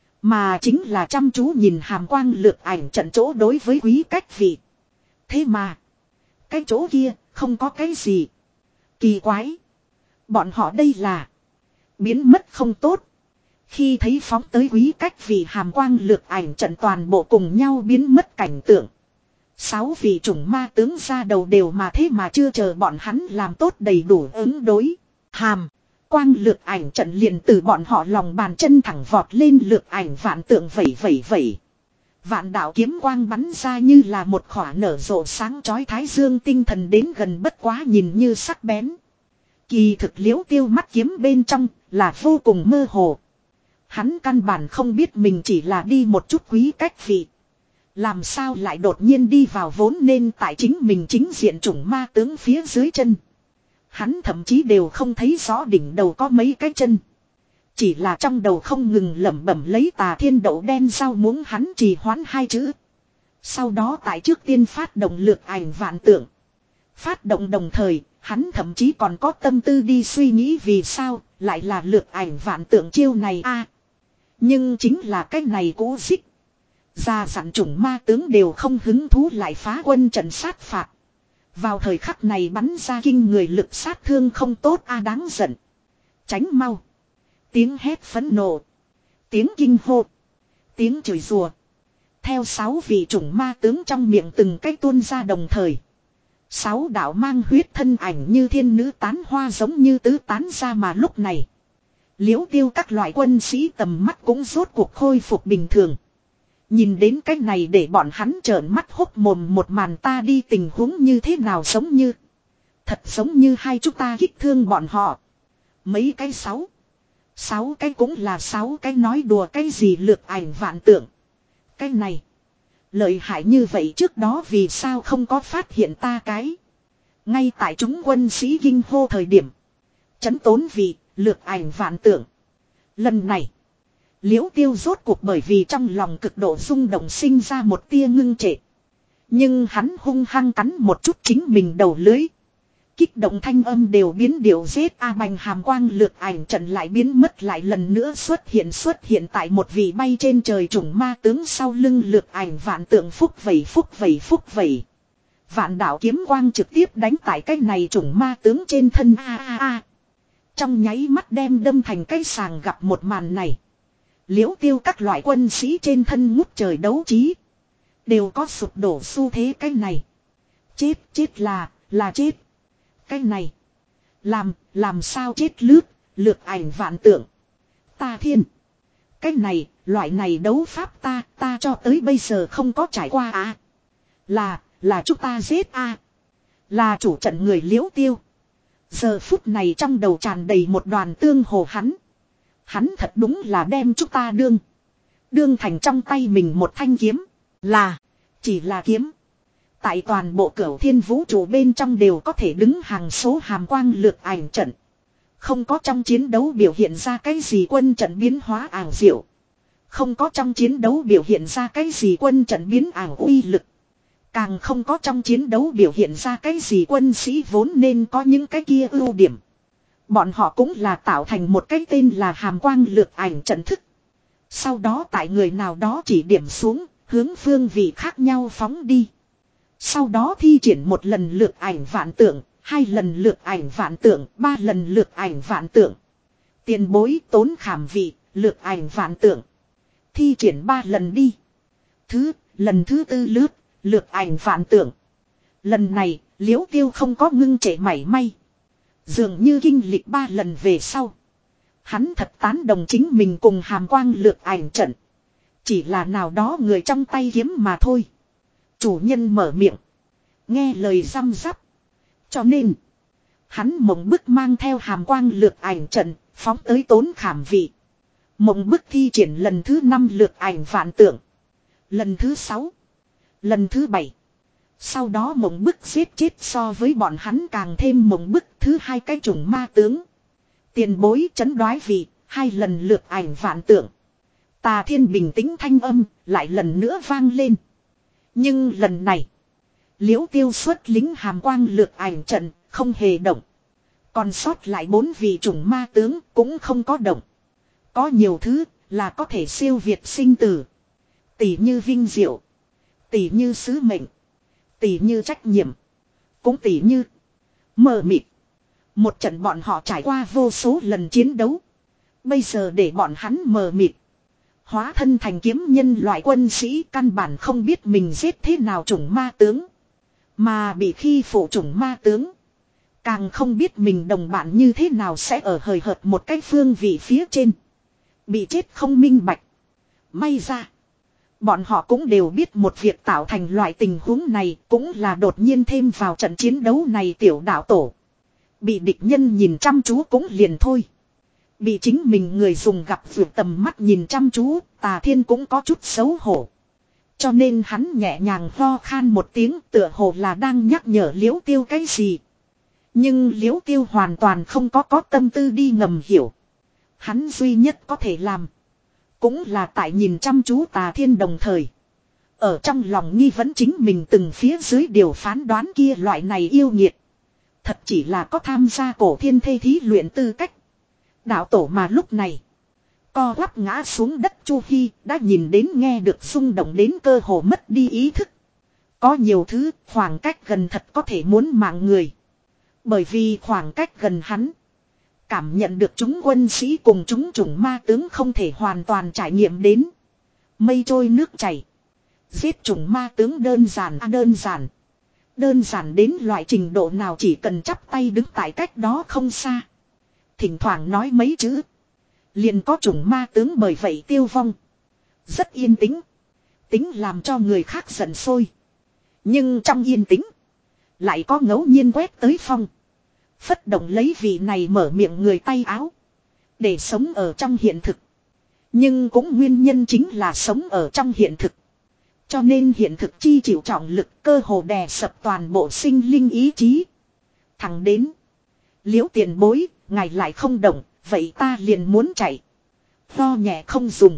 mà chính là chăm chú nhìn hàm quang lược ảnh trận chỗ đối với quý cách vị. Thế mà, cái chỗ kia không có cái gì. Kỳ quái. Bọn họ đây là biến mất không tốt. Khi thấy phóng tới quý cách vị hàm quang lược ảnh trận toàn bộ cùng nhau biến mất cảnh tượng. Sáu vị chủng ma tướng ra đầu đều mà thế mà chưa chờ bọn hắn làm tốt đầy đủ ứng đối. Hàm, quang lược ảnh trận liền từ bọn họ lòng bàn chân thẳng vọt lên lược ảnh vạn tượng vẩy vẩy vẩy. Vạn đạo kiếm quang bắn ra như là một khỏa nở rộ sáng chói thái dương tinh thần đến gần bất quá nhìn như sắc bén. Kỳ thực liễu tiêu mắt kiếm bên trong là vô cùng mơ hồ. Hắn căn bản không biết mình chỉ là đi một chút quý cách vị. Làm sao lại đột nhiên đi vào vốn nên tại chính mình chính diện chủng ma tướng phía dưới chân. Hắn thậm chí đều không thấy rõ đỉnh đầu có mấy cái chân. Chỉ là trong đầu không ngừng lẩm bẩm lấy tà thiên đậu đen rau muống hắn trì hoãn hai chữ. Sau đó tại trước tiên phát động lược ảnh vạn tượng. Phát động đồng thời, hắn thậm chí còn có tâm tư đi suy nghĩ vì sao lại là lược ảnh vạn tượng chiêu này a. Nhưng chính là cái này cũ xích. Gia dặn chủng ma tướng đều không hứng thú lại phá quân trận sát phạt. Vào thời khắc này bắn ra kinh người lực sát thương không tốt a đáng giận. Tránh mau. Tiếng hét phẫn nộ. Tiếng kinh hô. Tiếng chửi rủa. Theo sáu vị chủng ma tướng trong miệng từng cách tuôn ra đồng thời. Sáu đạo mang huyết thân ảnh như thiên nữ tán hoa giống như tứ tán ra mà lúc này. Liễu tiêu các loại quân sĩ tầm mắt cũng rốt cuộc khôi phục bình thường. Nhìn đến cách này để bọn hắn trợn mắt hốc mồm một màn ta đi tình huống như thế nào giống như. Thật giống như hai chúng ta kích thương bọn họ. Mấy cái sáu. Sáu cái cũng là sáu cái nói đùa cái gì lược ảnh vạn tượng. Cái này. Lợi hại như vậy trước đó vì sao không có phát hiện ta cái. Ngay tại chúng quân sĩ kinh hô thời điểm. Chấn tốn vị, lược ảnh vạn tượng. Lần này. Liễu tiêu rốt cuộc bởi vì trong lòng cực độ rung động sinh ra một tia ngưng trệ. Nhưng hắn hung hăng cắn một chút chính mình đầu lưới. Kích động thanh âm đều biến điệu rết a bành hàm quang lược ảnh trận lại biến mất lại lần nữa xuất hiện xuất hiện tại một vị bay trên trời trùng ma tướng sau lưng lược ảnh vạn tượng phúc vẩy phúc vẩy phúc vẩy. Vạn đạo kiếm quang trực tiếp đánh tại cái này trùng ma tướng trên thân a a a. Trong nháy mắt đem đâm thành cái sàng gặp một màn này. Liễu tiêu các loại quân sĩ trên thân ngút trời đấu trí. Đều có sụp đổ xu thế cái này. Chết chết là, là chết. Cái này. Làm, làm sao chết lướt, lược ảnh vạn tượng. Ta thiên. Cái này, loại này đấu pháp ta, ta cho tới bây giờ không có trải qua à. Là, là chúng ta giết a à. Là chủ trận người liễu tiêu. Giờ phút này trong đầu tràn đầy một đoàn tương hồ hắn. Hắn thật đúng là đem chúng ta đương. Đương thành trong tay mình một thanh kiếm. Là, chỉ là kiếm. Tại toàn bộ cửu thiên vũ trụ bên trong đều có thể đứng hàng số hàm quang lược ảnh trận. Không có trong chiến đấu biểu hiện ra cái gì quân trận biến hóa ảo diệu. Không có trong chiến đấu biểu hiện ra cái gì quân trận biến ảo uy lực. Càng không có trong chiến đấu biểu hiện ra cái gì quân sĩ vốn nên có những cái kia ưu điểm. Bọn họ cũng là tạo thành một cái tên là hàm quang lược ảnh trận thức. Sau đó tại người nào đó chỉ điểm xuống, hướng phương vị khác nhau phóng đi. Sau đó thi triển một lần lược ảnh vạn tượng, hai lần lược ảnh vạn tượng, ba lần lược ảnh vạn tượng. Tiền bối tốn khảm vị, lược ảnh vạn tượng. Thi triển ba lần đi. Thứ, lần thứ tư lướt, lược ảnh vạn tượng. Lần này, liễu tiêu không có ngưng trệ mảy may. Dường như kinh lịch ba lần về sau. Hắn thật tán đồng chính mình cùng hàm quang lược ảnh trận. Chỉ là nào đó người trong tay kiếm mà thôi. Chủ nhân mở miệng. Nghe lời răm rắp. Cho nên. Hắn mộng bức mang theo hàm quang lược ảnh trận. Phóng tới tốn khảm vị. Mộng bức thi triển lần thứ năm lược ảnh vạn tượng. Lần thứ sáu. Lần thứ bảy. Sau đó mộng bức giết chết so với bọn hắn càng thêm mộng bức thứ hai cái trùng ma tướng. Tiền bối chấn đoái vị. Hai lần lược ảnh vạn tượng. Tà Thiên bình tĩnh thanh âm. Lại lần nữa vang lên. Nhưng lần này. Liễu tiêu xuất lính hàm quang lược ảnh trận. Không hề động. Còn sót lại bốn vị trùng ma tướng. Cũng không có động. Có nhiều thứ. Là có thể siêu việt sinh tử. Tỷ như vinh diệu. Tỷ như sứ mệnh. Tỷ như trách nhiệm. Cũng tỷ như. Mờ mịt. Một trận bọn họ trải qua vô số lần chiến đấu. Bây giờ để bọn hắn mờ mịt. Hóa thân thành kiếm nhân loại quân sĩ căn bản không biết mình giết thế nào chủng ma tướng. Mà bị khi phụ chủng ma tướng. Càng không biết mình đồng bạn như thế nào sẽ ở hời hợt một cái phương vị phía trên. Bị chết không minh bạch. May ra. Bọn họ cũng đều biết một việc tạo thành loại tình huống này cũng là đột nhiên thêm vào trận chiến đấu này tiểu đạo tổ. Bị địch nhân nhìn chăm chú cũng liền thôi. Bị chính mình người dùng gặp vượt tầm mắt nhìn chăm chú, Tà Thiên cũng có chút xấu hổ. Cho nên hắn nhẹ nhàng ho khan một tiếng tựa hồ là đang nhắc nhở Liễu Tiêu cái gì. Nhưng Liễu Tiêu hoàn toàn không có có tâm tư đi ngầm hiểu. Hắn duy nhất có thể làm. Cũng là tại nhìn chăm chú Tà Thiên đồng thời. Ở trong lòng nghi vấn chính mình từng phía dưới điều phán đoán kia loại này yêu nghiệt. Thật chỉ là có tham gia cổ thiên thê thí luyện tư cách. Đạo tổ mà lúc này. Co quắp ngã xuống đất Chu Hi đã nhìn đến nghe được rung động đến cơ hồ mất đi ý thức. Có nhiều thứ khoảng cách gần thật có thể muốn mạng người. Bởi vì khoảng cách gần hắn. Cảm nhận được chúng quân sĩ cùng chúng chủng ma tướng không thể hoàn toàn trải nghiệm đến. Mây trôi nước chảy. Giết chủng ma tướng đơn giản à đơn giản. Đơn giản đến loại trình độ nào chỉ cần chắp tay đứng tại cách đó không xa. Thỉnh thoảng nói mấy chữ. Liền có chủng ma tướng bởi vậy tiêu vong. Rất yên tĩnh. Tính làm cho người khác giận sôi. Nhưng trong yên tĩnh. Lại có ngẫu nhiên quét tới phong. Phất động lấy vị này mở miệng người tay áo. Để sống ở trong hiện thực. Nhưng cũng nguyên nhân chính là sống ở trong hiện thực. Cho nên hiện thực chi chịu trọng lực cơ hồ đè sập toàn bộ sinh linh ý chí. Thẳng đến. Liễu tiền bối, ngài lại không động, vậy ta liền muốn chạy. Lo nhẹ không dùng.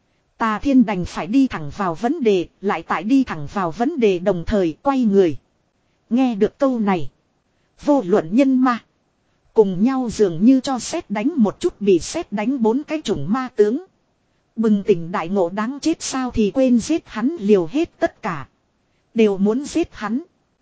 Tà Thiên đành phải đi thẳng vào vấn đề, lại tại đi thẳng vào vấn đề đồng thời quay người. Nghe được câu này. Vô luận nhân ma. Cùng nhau dường như cho sét đánh một chút bị sét đánh bốn cái chủng ma tướng. Bừng tỉnh đại ngộ đáng chết sao thì quên giết hắn liều hết tất cả. Đều muốn giết hắn.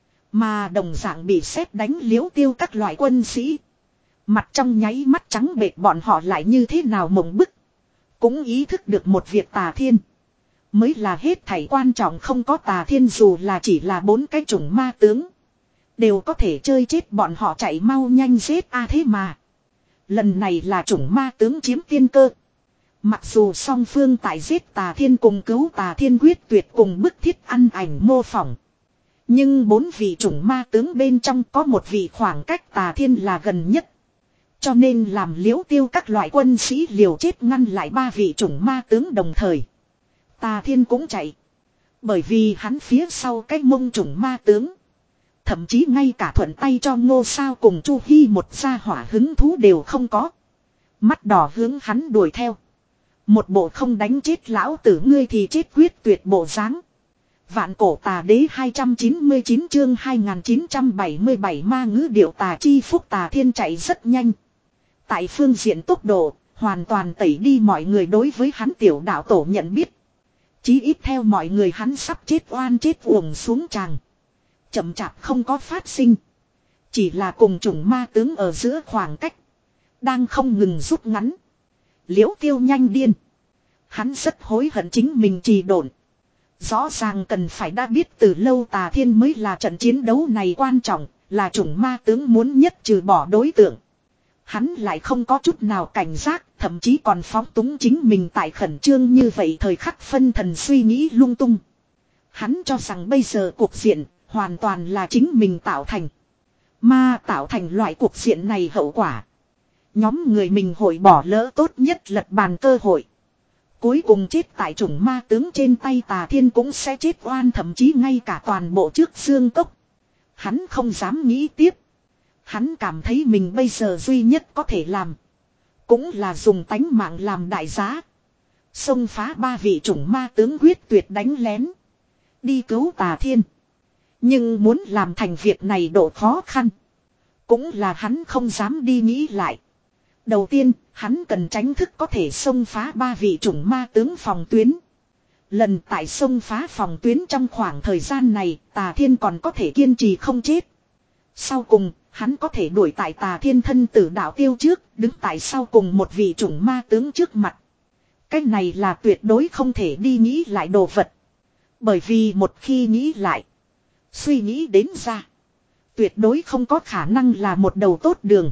Mà đồng dạng bị sét đánh liếu tiêu các loại quân sĩ. Mặt trong nháy mắt trắng bệch bọn họ lại như thế nào mộng bức. Cũng ý thức được một việc Tà Thiên. Mới là hết thảy quan trọng không có Tà Thiên dù là chỉ là bốn cái chủng ma tướng. Đều có thể chơi chết bọn họ chạy mau nhanh giết a à thế mà. Lần này là chủng ma tướng chiếm tiên cơ. Mặc dù song phương tại giết Tà Thiên cùng cứu Tà Thiên quyết tuyệt cùng bức thiết ăn ảnh mô phỏng. Nhưng bốn vị chủng ma tướng bên trong có một vị khoảng cách Tà Thiên là gần nhất. Cho nên làm liễu tiêu các loại quân sĩ liều chết ngăn lại ba vị chủng ma tướng đồng thời. Tà Thiên cũng chạy. Bởi vì hắn phía sau cái mông chủng ma tướng. Thậm chí ngay cả thuận tay cho Ngô Sao cùng Chu Hi một gia hỏa hứng thú đều không có. Mắt đỏ hướng hắn đuổi theo. Một bộ không đánh chết lão tử ngươi thì chết quyết tuyệt bộ dáng. Vạn cổ tà đế hai trăm chín mươi chín chương hai nghìn chín trăm bảy mươi bảy ma ngữ điệu tà chi phúc Tà Thiên chạy rất nhanh. Tại phương diện tốc độ, hoàn toàn tẩy đi mọi người đối với hắn tiểu đạo tổ nhận biết. Chí ít theo mọi người hắn sắp chết oan chết uổng xuống tràng. Chậm chạp không có phát sinh. Chỉ là cùng chủng ma tướng ở giữa khoảng cách. Đang không ngừng rút ngắn. Liễu tiêu nhanh điên. Hắn rất hối hận chính mình trì độn. Rõ ràng cần phải đã biết từ lâu Tà Thiên mới là trận chiến đấu này quan trọng. Là chủng ma tướng muốn nhất trừ bỏ đối tượng. Hắn lại không có chút nào cảnh giác. Thậm chí còn phóng túng chính mình tại khẩn trương như vậy thời khắc phân thần suy nghĩ lung tung. Hắn cho rằng bây giờ cuộc diện hoàn toàn là chính mình tạo thành. Mà tạo thành loại cuộc diện này hậu quả. Nhóm người mình hội bỏ lỡ tốt nhất lật bàn cơ hội. Cuối cùng chết tại chủng ma tướng trên tay Tà Thiên cũng sẽ chết oan thậm chí ngay cả toàn bộ trước xương cốc. Hắn không dám nghĩ tiếp. Hắn cảm thấy mình bây giờ duy nhất có thể làm. Cũng là dùng tánh mạng làm đại giá. Xông phá ba vị chủng ma tướng quyết tuyệt đánh lén. Đi cứu Tà Thiên. Nhưng muốn làm thành việc này độ khó khăn. Cũng là hắn không dám đi nghĩ lại. Đầu tiên, hắn cần tránh thức có thể xông phá ba vị chủng ma tướng phòng tuyến. Lần tại xông phá phòng tuyến trong khoảng thời gian này, Tà Thiên còn có thể kiên trì không chết. Sau cùng, hắn có thể đuổi tại Tà Thiên thân tử đạo tiêu trước, đứng tại sau cùng một vị chủng ma tướng trước mặt. Cái này là tuyệt đối không thể đi nghĩ lại đồ vật. Bởi vì một khi nghĩ lại, suy nghĩ đến ra, tuyệt đối không có khả năng là một đầu tốt đường.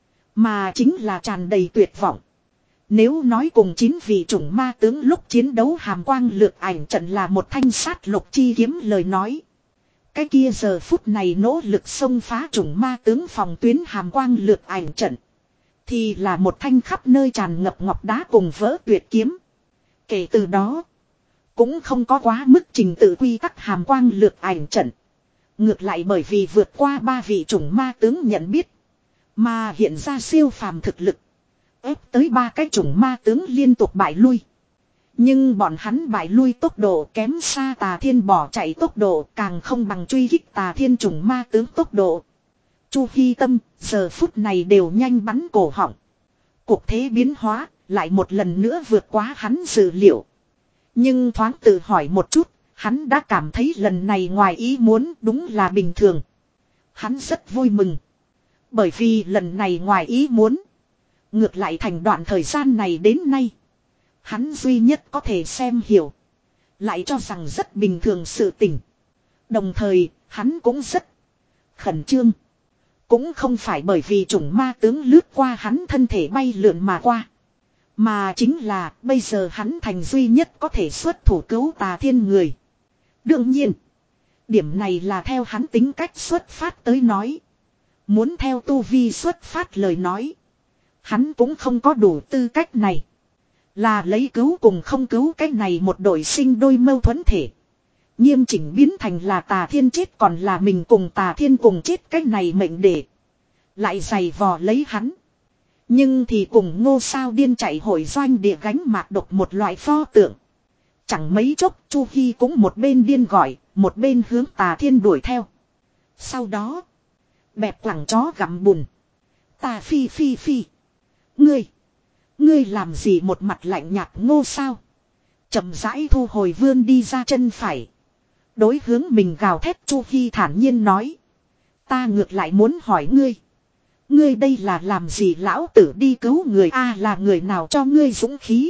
Mà chính là tràn đầy tuyệt vọng. Nếu nói cùng chín vị chủng ma tướng lúc chiến đấu hàm quang lược ảnh trận là một thanh sát lục chi kiếm lời nói. Cái kia giờ phút này nỗ lực xông phá chủng ma tướng phòng tuyến hàm quang lược ảnh trận. Thì là một thanh khắp nơi tràn ngập ngọc đá cùng vỡ tuyệt kiếm. Kể từ đó, cũng không có quá mức trình tự quy tắc hàm quang lược ảnh trận. Ngược lại bởi vì vượt qua ba vị chủng ma tướng nhận biết. Mà hiện ra siêu phàm thực lực. Ép tới ba cái chủng ma tướng liên tục bại lui. Nhưng bọn hắn bại lui tốc độ kém xa Tà Thiên bỏ chạy tốc độ càng không bằng truy kích Tà Thiên chủng ma tướng tốc độ. Chu Hi Tâm giờ phút này đều nhanh bắn cổ họng. Cuộc thế biến hóa lại một lần nữa vượt quá hắn dự liệu. Nhưng thoáng tự hỏi một chút, hắn đã cảm thấy lần này ngoài ý muốn đúng là bình thường. Hắn rất vui mừng. Bởi vì lần này ngoài ý muốn. Ngược lại thành đoạn thời gian này đến nay. Hắn duy nhất có thể xem hiểu. Lại cho rằng rất bình thường sự tình. Đồng thời, hắn cũng rất khẩn trương. Cũng không phải bởi vì chủng ma tướng lướt qua hắn thân thể bay lượn mà qua. Mà chính là bây giờ hắn thành duy nhất có thể xuất thủ cứu Tà Thiên người. Đương nhiên, điểm này là theo hắn tính cách xuất phát tới nói. Muốn theo tu vi xuất phát lời nói. Hắn cũng không có đủ tư cách này. Là lấy cứu cùng không cứu cái này một đội sinh đôi mâu thuẫn thể. Nghiêm chỉnh biến thành là Tà Thiên chết còn là mình cùng Tà Thiên cùng chết cái này mệnh để. Lại giày vò lấy hắn. Nhưng thì cùng Ngô Sao điên chạy hội doanh địa gánh mạc độc một loại pho tượng. Chẳng mấy chốc Chu Hi cũng một bên điên gọi, một bên hướng Tà Thiên đuổi theo. Sau đó, Bẹp quẳng chó gặm bùn. Ta phi phi phi. Ngươi. Ngươi làm gì một mặt lạnh nhạt Ngô Sao. Chậm rãi thu hồi vươn đi ra chân phải. Đối hướng mình gào thét Chu Hi thản nhiên nói. Ta ngược lại muốn hỏi ngươi. Ngươi đây là làm gì lão tử đi cứu người a à, là người nào cho ngươi dũng khí.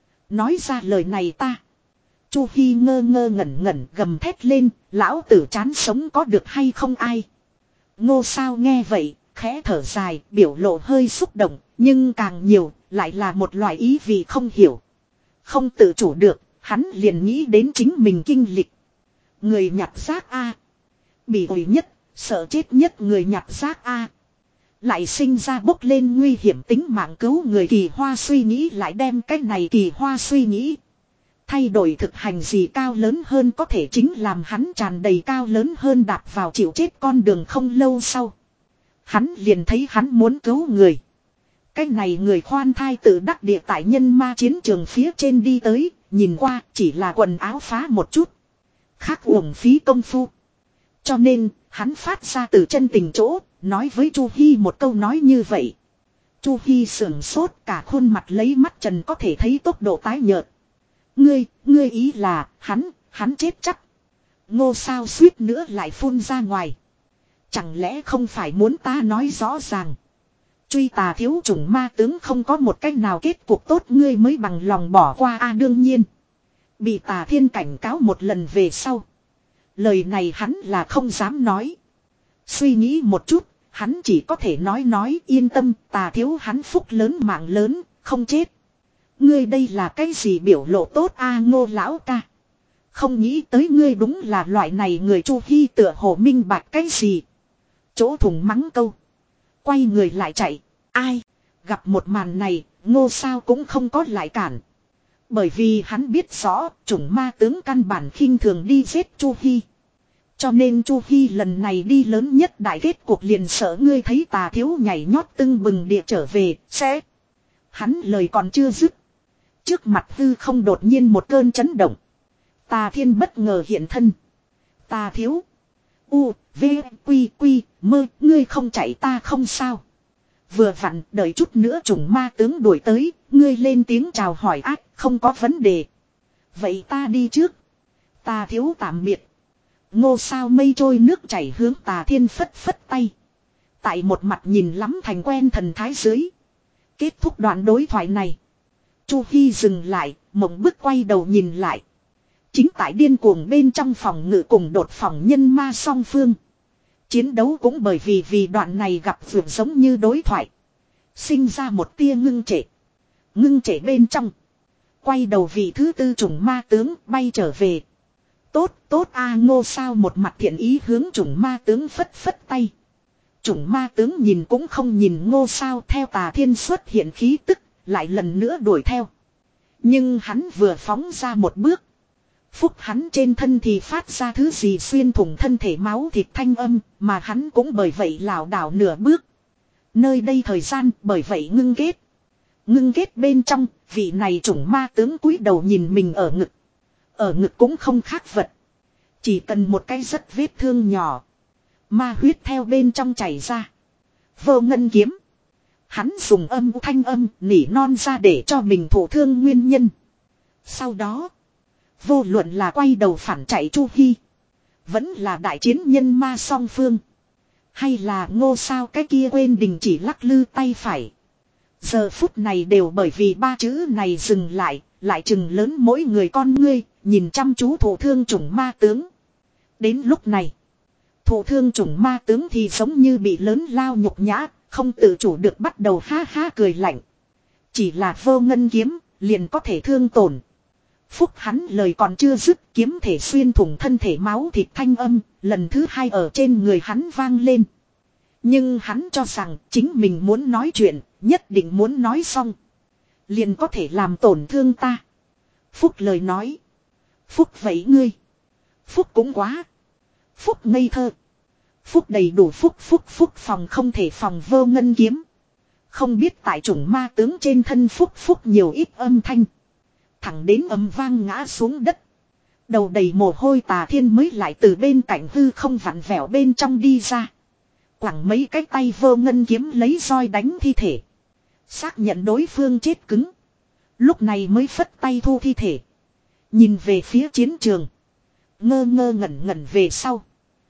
Nói ra lời này ta. Chu Hi ngơ ngơ ngẩn ngẩn gầm thét lên. Lão tử chán sống có được hay không ai. Ngô Sao nghe vậy. Khẽ thở dài biểu lộ hơi xúc động. Nhưng càng nhiều lại là một loại ý vì không hiểu. Không tự chủ được. Hắn liền nghĩ đến chính mình kinh lịch. Người nhặt rác a Bị ổi nhất. Sợ chết nhất người nhặt rác a Lại sinh ra bốc lên nguy hiểm tính mạng cứu người Kỳ Hoa suy nghĩ lại đem cái này Kỳ Hoa suy nghĩ. Thay đổi thực hành gì cao lớn hơn có thể chính làm hắn tràn đầy cao lớn hơn đạp vào chịu chết con đường không lâu sau. Hắn liền thấy hắn muốn cứu người. Cái này người khoan thai tự đắc địa tại nhân ma chiến trường phía trên đi tới, nhìn qua chỉ là quần áo phá một chút. Khác uổng phí công phu. Cho nên, hắn phát ra từ chân tình chỗ, nói với Chu Hi một câu nói như vậy. Chu Hi sưởng sốt cả khuôn mặt lấy mắt trần có thể thấy tốc độ tái nhợt. Ngươi, ngươi ý là, hắn, hắn chết chắc. Ngô Sao suýt nữa lại phun ra ngoài. Chẳng lẽ không phải muốn ta nói rõ ràng. Truy tà thiếu chủng ma tướng không có một cách nào kết cuộc tốt ngươi mới bằng lòng bỏ qua a à, đương nhiên. Bị Tà Thiên cảnh cáo một lần về sau. Lời này hắn là không dám nói. Suy nghĩ một chút, hắn chỉ có thể nói nói yên tâm Tà thiếu hắn phúc lớn mạng lớn, không chết. Ngươi đây là cái gì biểu lộ tốt a à, Ngô lão ca. Không nghĩ tới ngươi đúng là loại này người. Chu Hi tựa hồ minh bạch cái gì. Chỗ thùng mắng câu. Quay người lại chạy. Ai? Gặp một màn này, Ngô Sao cũng không có lại cản. Bởi vì hắn biết rõ, chủng ma tướng căn bản khinh thường đi giết Chu Hi. Cho nên Chu Hi lần này đi lớn nhất đại kết cuộc liền sợ ngươi thấy Tà thiếu nhảy nhót tưng bừng địa trở về, sẽ. Hắn lời còn chưa dứt. Trước mặt hư không đột nhiên một cơn chấn động. Tà Thiên bất ngờ hiện thân. Tà thiếu. U, V, Quy, Quy, mơ, ngươi không chạy ta không sao. Vừa vặn, đợi chút nữa chủng ma tướng đuổi tới, ngươi lên tiếng chào hỏi ác, không có vấn đề. Vậy ta đi trước. Tà thiếu tạm biệt. Ngô Sao mây trôi nước chảy hướng Tà Thiên phất phất tay. Tại một mặt nhìn lắm thành quen thần thái dưới. Kết thúc đoạn đối thoại này. Chu Hi dừng lại, mộng bức quay đầu nhìn lại. Chính tại điên cuồng bên trong phòng ngự cùng đột phòng nhân ma song phương. Chiến đấu cũng bởi vì vì đoạn này gặp vượt giống như đối thoại. Sinh ra một tia ngưng trệ. Ngưng trệ bên trong. Quay đầu vị thứ tư chủng ma tướng bay trở về. Tốt tốt a Ngô Sao một mặt thiện ý hướng chủng ma tướng phất phất tay. Chủng ma tướng nhìn cũng không nhìn Ngô Sao theo Tà Thiên xuất hiện khí tức. Lại lần nữa đuổi theo. Nhưng hắn vừa phóng ra một bước. Phúc hắn trên thân thì phát ra thứ gì xuyên thủng thân thể máu thịt thanh âm, mà hắn cũng bởi vậy lảo đảo nửa bước. Nơi đây thời gian bởi vậy ngưng kết. Ngưng kết bên trong, vị này chủng ma tướng cúi đầu nhìn mình ở ngực. Ở ngực cũng không khác vật. Chỉ cần một cái rất vết thương nhỏ. Ma huyết theo bên trong chảy ra. Vô ngân kiếm. Hắn dùng âm thanh âm nỉ non ra để cho mình thổ thương nguyên nhân. Sau đó. Vô luận là quay đầu phản chạy Chu Hi. Vẫn là đại chiến nhân ma song phương. Hay là Ngô Sao cái kia quên đình chỉ lắc lư tay phải. Giờ phút này đều bởi vì ba chữ này dừng lại. Lại chừng lớn mỗi người con ngươi. Nhìn chăm chú thổ thương chủng ma tướng. Đến lúc này. Thổ thương chủng ma tướng thì giống như bị lớn lao nhục nhã. Không tự chủ được bắt đầu ha ha cười lạnh. Chỉ là vô ngân kiếm. Liền có thể thương tổn. Phúc hắn lời còn chưa dứt kiếm thể xuyên thủng thân thể máu thịt thanh âm, lần thứ hai ở trên người hắn vang lên. Nhưng hắn cho rằng chính mình muốn nói chuyện, nhất định muốn nói xong. Liền có thể làm tổn thương ta. Phúc lời nói. Phúc vậy ngươi. Phúc cũng quá. Phúc ngây thơ. Phúc đầy đủ phúc phúc phúc phòng không thể phòng vô ngân kiếm. Không biết tại chủng ma tướng trên thân phúc phúc nhiều ít âm thanh. Thẳng đến âm vang ngã xuống đất. Đầu đầy mồ hôi Tà Thiên mới lại từ bên cạnh hư không vặn vẹo bên trong đi ra. Quẳng mấy cái tay Vô Ngân Kiếm lấy roi đánh thi thể. Xác nhận đối phương chết cứng. Lúc này mới phất tay thu thi thể. Nhìn về phía chiến trường. Ngơ ngơ ngẩn ngẩn về sau.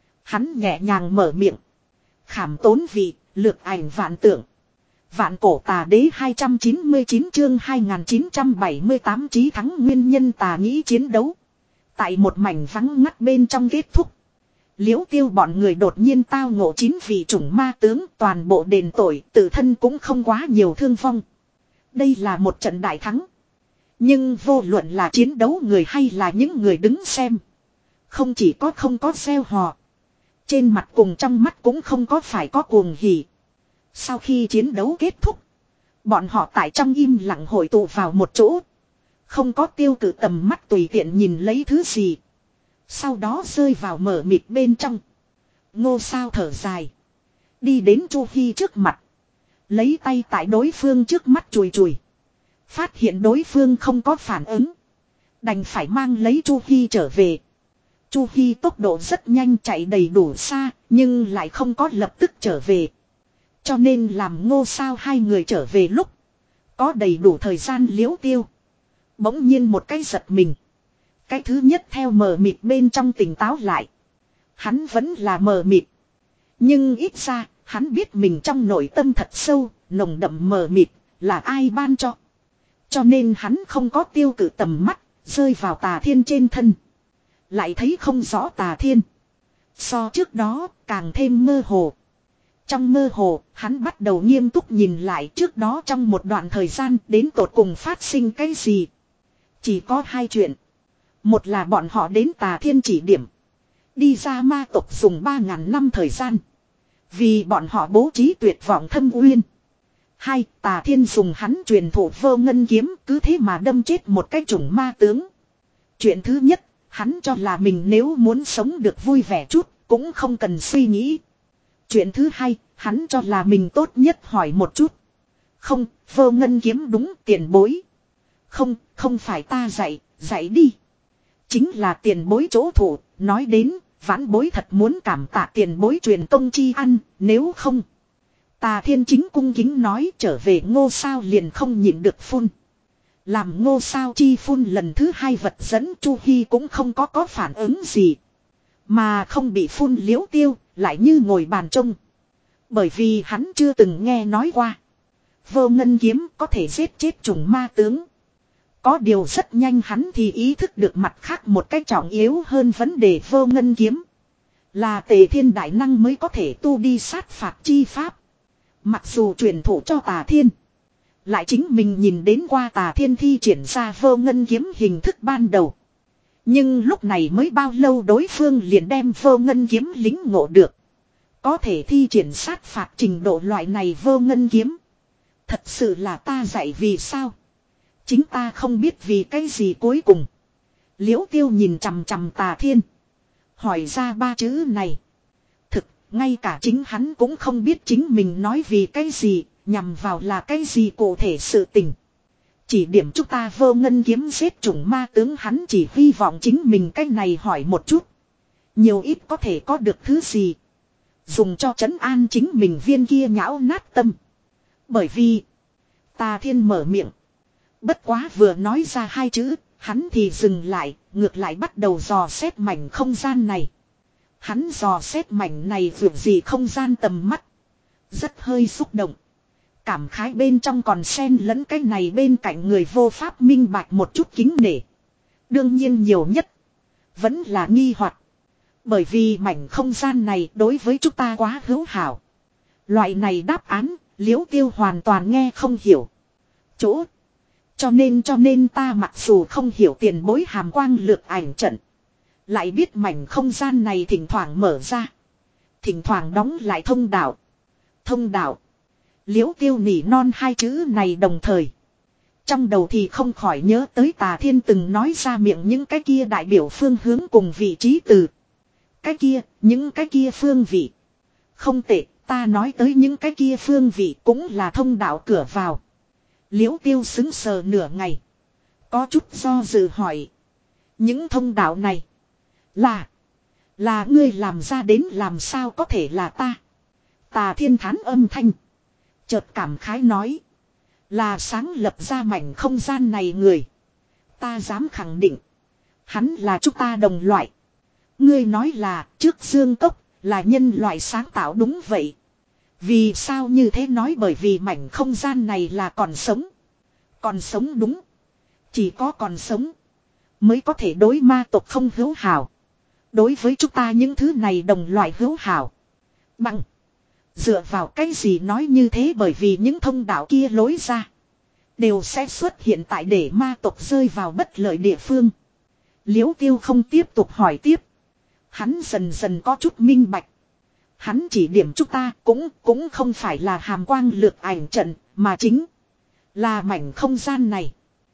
Hắn nhẹ nhàng mở miệng. Khảm tốn vị, lược ảnh vạn tượng. Vạn cổ tà đế hai trăm chín mươi chín chương hai nghìn chín trăm bảy mươi tám chí thắng nguyên nhân tà nghĩ chiến đấu. Tại một mảnh vắng ngắt bên trong kết thúc. Liễu Tiêu bọn người đột nhiên tao ngộ chín vị chủng ma tướng, toàn bộ đền tội, tự thân cũng không quá nhiều thương vong. Đây là một trận đại thắng. Nhưng vô luận là chiến đấu người hay là những người đứng xem. Không chỉ có không có gieo hò. Trên mặt cùng trong mắt cũng không có phải có cuồng hỉ. Sau khi chiến đấu kết thúc. Bọn họ tại trong im lặng hội tụ vào một chỗ. Không có tiêu cự tầm mắt tùy tiện nhìn lấy thứ gì. Sau đó rơi vào mở mịt bên trong. Ngô Sao thở dài. Đi đến Chu Hi trước mặt. Lấy tay tại đối phương trước mắt chùi chùi. Phát hiện đối phương không có phản ứng. Đành phải mang lấy Chu Hi trở về. Chu Hi tốc độ rất nhanh chạy đầy đủ xa. Nhưng lại không có lập tức trở về. Cho nên làm Ngô Sao hai người trở về lúc. Có đầy đủ thời gian Liễu Tiêu. Bỗng nhiên một cái giật mình. Cái thứ nhất theo mờ mịt bên trong tỉnh táo lại. Hắn vẫn là mờ mịt. Nhưng ít ra, hắn biết mình trong nội tâm thật sâu, nồng đậm mờ mịt, là ai ban cho. Cho nên hắn không có tiêu cự tầm mắt, rơi vào Tà Thiên trên thân. Lại thấy không rõ Tà Thiên. So trước đó, càng thêm mơ hồ. Trong mơ hồ, hắn bắt đầu nghiêm túc nhìn lại trước đó trong một đoạn thời gian đến tột cùng phát sinh cái gì. Chỉ có hai chuyện. Một là bọn họ đến Tà Thiên chỉ điểm. Đi ra ma tộc dùng ba ngàn năm thời gian. Vì bọn họ bố trí tuyệt vọng thâm uyên. Hai, Tà Thiên dùng hắn truyền thụ Vô Ngân Kiếm cứ thế mà đâm chết một cái chủng ma tướng. Chuyện thứ nhất, hắn cho là mình nếu muốn sống được vui vẻ chút, cũng không cần suy nghĩ. Chuyện thứ hai, hắn cho là mình tốt nhất hỏi một chút. Không, Vô Ngân Kiếm đúng tiền bối. Không, không phải ta dạy, dạy đi. Chính là tiền bối chỗ thủ, nói đến, vãn bối thật muốn cảm tạ tiền bối truyền công chi ăn, nếu không. Tà Thiên chính cung kính nói trở về Ngô Sao liền không nhịn được phun. Làm Ngô Sao chi phun lần thứ hai vật dẫn Chu Hi cũng không có có phản ứng gì. Mà không bị phun Liễu Tiêu, lại như ngồi bàn trông. Bởi vì hắn chưa từng nghe nói qua. Vô Ngân Kiếm có thể giết chết chủng ma tướng. Có điều rất nhanh hắn thì ý thức được mặt khác một cách trọng yếu hơn vấn đề Vô Ngân Kiếm. Là Tề Thiên đại năng mới có thể tu đi sát phạt chi pháp. Mặc dù truyền thụ cho Tà Thiên. Lại chính mình nhìn đến qua Tà Thiên thi triển ra Vô Ngân Kiếm hình thức ban đầu. Nhưng lúc này mới bao lâu đối phương liền đem Vô Ngân Kiếm lính ngộ được. Có thể thi triển sát phạt trình độ loại này Vô Ngân Kiếm. Thật sự là ta dạy vì sao. Chính ta không biết vì cái gì cuối cùng. Liễu Tiêu nhìn chằm chằm Tà Thiên. Hỏi ra ba chữ này. Thực, ngay cả chính hắn cũng không biết chính mình nói vì cái gì, nhằm vào là cái gì cụ thể sự tình. Chỉ điểm chúng ta Vô Ngân Kiếm giết chủng ma tướng hắn chỉ hy vọng chính mình cái này hỏi một chút. Nhiều ít có thể có được thứ gì. Dùng cho trấn an chính mình viên kia nhão nát tâm. Bởi vì Tà Thiên mở miệng. Bất quá vừa nói ra hai chữ, hắn thì dừng lại, ngược lại bắt đầu dò xét mảnh không gian này. Hắn dò xét mảnh này vượt gì không gian tầm mắt. Rất hơi xúc động. Cảm khái bên trong còn xen lẫn cái này bên cạnh người vô pháp minh bạch một chút kính nể. Đương nhiên nhiều nhất, vẫn là nghi hoặc. Bởi vì mảnh không gian này đối với chúng ta quá hữu hảo. Loại này đáp án, Liễu Tiêu hoàn toàn nghe không hiểu. Chỗ. Cho nên cho nên ta mặc dù không hiểu tiền bối hàm quang lược ảnh trận. Lại biết mảnh không gian này thỉnh thoảng mở ra. Thỉnh thoảng đóng lại thông đạo. Thông đạo. Liễu Tiêu nỉ non hai chữ này đồng thời. Trong đầu thì không khỏi nhớ tới Tà Thiên từng nói ra miệng những cái kia đại biểu phương hướng cùng vị trí từ. Cái kia, những cái kia phương vị. Không tệ, ta nói tới những cái kia phương vị cũng là thông đạo cửa vào. Liễu Tiêu xứng sờ nửa ngày. Có chút do dự hỏi. Những thông đạo này. Là. Là ngươi làm ra đến làm sao có thể là ta. Tà Thiên thán âm thanh. Chợt cảm khái nói. Là sáng lập ra mảnh không gian này người. Ta dám khẳng định. Hắn là chúng ta đồng loại. Ngươi nói là trước Dương Cốc là nhân loại sáng tạo đúng vậy. Vì sao như thế nói bởi vì mảnh không gian này là còn sống. Còn sống đúng. Chỉ có còn sống. Mới có thể đối ma tộc không hữu hảo. Đối với chúng ta những thứ này đồng loại hữu hảo. Bằng. Dựa vào cái gì nói như thế bởi vì những thông đạo kia lối ra. Đều sẽ xuất hiện tại để ma tộc rơi vào bất lợi địa phương. Liễu Tiêu không tiếp tục hỏi tiếp. Hắn dần dần có chút minh bạch. Hắn chỉ điểm chúng ta cũng cũng không phải là hàm quang lược ảnh trận mà chính là mảnh không gian này.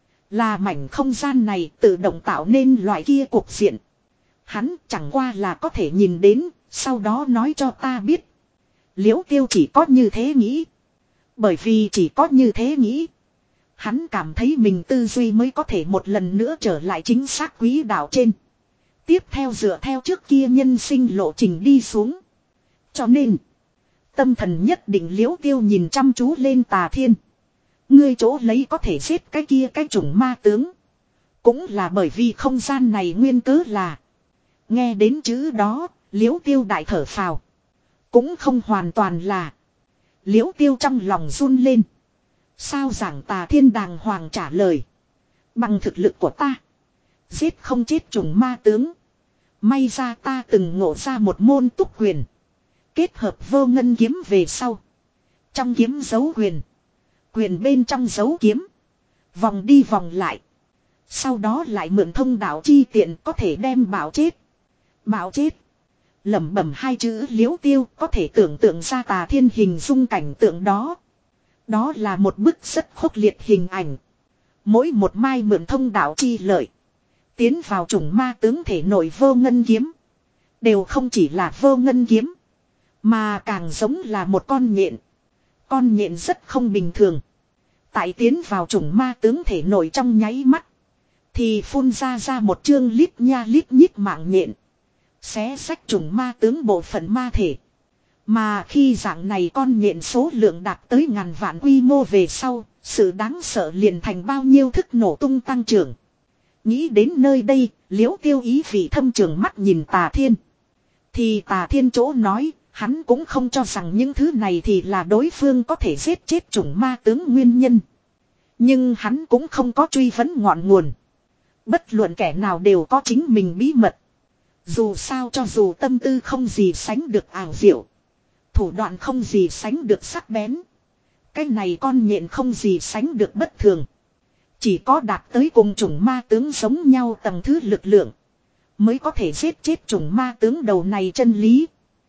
Là mảnh không gian này tự động tạo nên loại kia cuộc diện. Hắn chẳng qua là có thể nhìn đến, sau đó nói cho ta biết. Liễu Tiêu chỉ có như thế nghĩ. Bởi vì chỉ có như thế nghĩ. Hắn cảm thấy mình tư duy mới có thể một lần nữa trở lại chính xác quỹ đạo trên. Tiếp theo dựa theo trước kia nhân sinh lộ trình đi xuống. Cho nên, tâm thần nhất định Liễu Tiêu nhìn chăm chú lên Tà Thiên. Ngươi chỗ lấy có thể giết cái kia cái chủng ma tướng. Cũng là bởi vì không gian này nguyên cớ là. Nghe đến chữ đó, Liễu Tiêu đại thở phào. Cũng không hoàn toàn là. Liễu Tiêu trong lòng run lên. Sao giảng Tà Thiên đàng hoàng trả lời. Bằng thực lực của ta. Giết không chết chủng ma tướng. May ra ta từng ngộ ra một môn túc quyền. Kết hợp vô ngân kiếm về sau. Trong kiếm giấu quyền. Quyền bên trong giấu kiếm. Vòng đi vòng lại. Sau đó lại mượn thông đạo chi tiện có thể đem bảo chết. Bảo chết. Lẩm bẩm hai chữ Liễu Tiêu có thể tưởng tượng ra Tà Thiên hình dung cảnh tượng đó. Đó là một bức rất khốc liệt hình ảnh. Mỗi một mai mượn thông đạo chi lợi. Tiến vào chủng ma tướng thể nội vô ngân kiếm. Đều không chỉ là vô ngân kiếm. Mà càng giống là một con nhện. Con nhện rất không bình thường. Tại tiến vào chủng ma tướng thể nội trong nháy mắt. Thì phun ra ra một chương lít nha lít nhít mạng nhện. Xé sách chủng ma tướng bộ phận ma thể. Mà khi dạng này con nhện số lượng đạt tới ngàn vạn quy mô về sau. Sự đáng sợ liền thành bao nhiêu thức nổ tung tăng trưởng. Nghĩ đến nơi đây, Liễu Tiêu ý vị thâm trường mắt nhìn Tà Thiên. Thì Tà Thiên chỗ nói, hắn cũng không cho rằng những thứ này thì là đối phương có thể giết chết chủng ma tướng nguyên nhân. Nhưng hắn cũng không có truy vấn ngọn nguồn. Bất luận kẻ nào đều có chính mình bí mật. Dù sao cho dù tâm tư không gì sánh được ảo diệu. Thủ đoạn không gì sánh được sắc bén. Cái này con nhện không gì sánh được bất thường. Chỉ có đạt tới cùng chủng ma tướng giống nhau tầng thứ lực lượng. Mới có thể giết chết chủng ma tướng đầu này chân lý.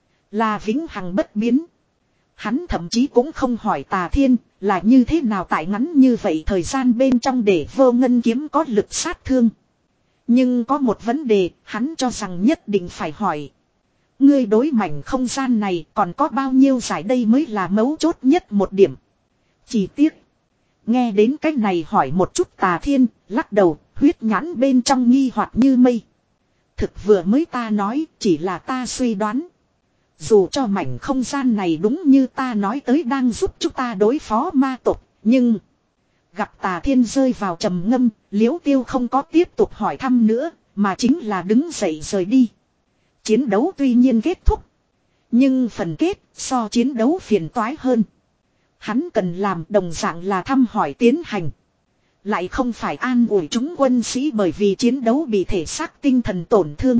Là vĩnh hằng bất biến. Hắn thậm chí cũng không hỏi Tà Thiên là như thế nào tại ngắn như vậy thời gian bên trong để vô ngân kiếm có lực sát thương. Nhưng có một vấn đề hắn cho rằng nhất định phải hỏi. Ngươi đối mảnh không gian này còn có bao nhiêu giải đây mới là mấu chốt nhất một điểm. Chỉ tiếc. Nghe đến cách này hỏi một chút Tà Thiên, lắc đầu, huyết nhãn bên trong nghi hoặc như mây. Thực vừa mới ta nói, chỉ là ta suy đoán. Dù cho mảnh không gian này đúng như ta nói tới đang giúp chúng ta đối phó ma tộc, nhưng... Gặp Tà Thiên rơi vào trầm ngâm, Liễu Tiêu không có tiếp tục hỏi thăm nữa, mà chính là đứng dậy rời đi. Chiến đấu tuy nhiên kết thúc. Nhưng phần kết so chiến đấu phiền toái hơn. Hắn cần làm đồng dạng là thăm hỏi tiến hành. Lại không phải an ủi chúng quân sĩ bởi vì chiến đấu bị thể xác tinh thần tổn thương.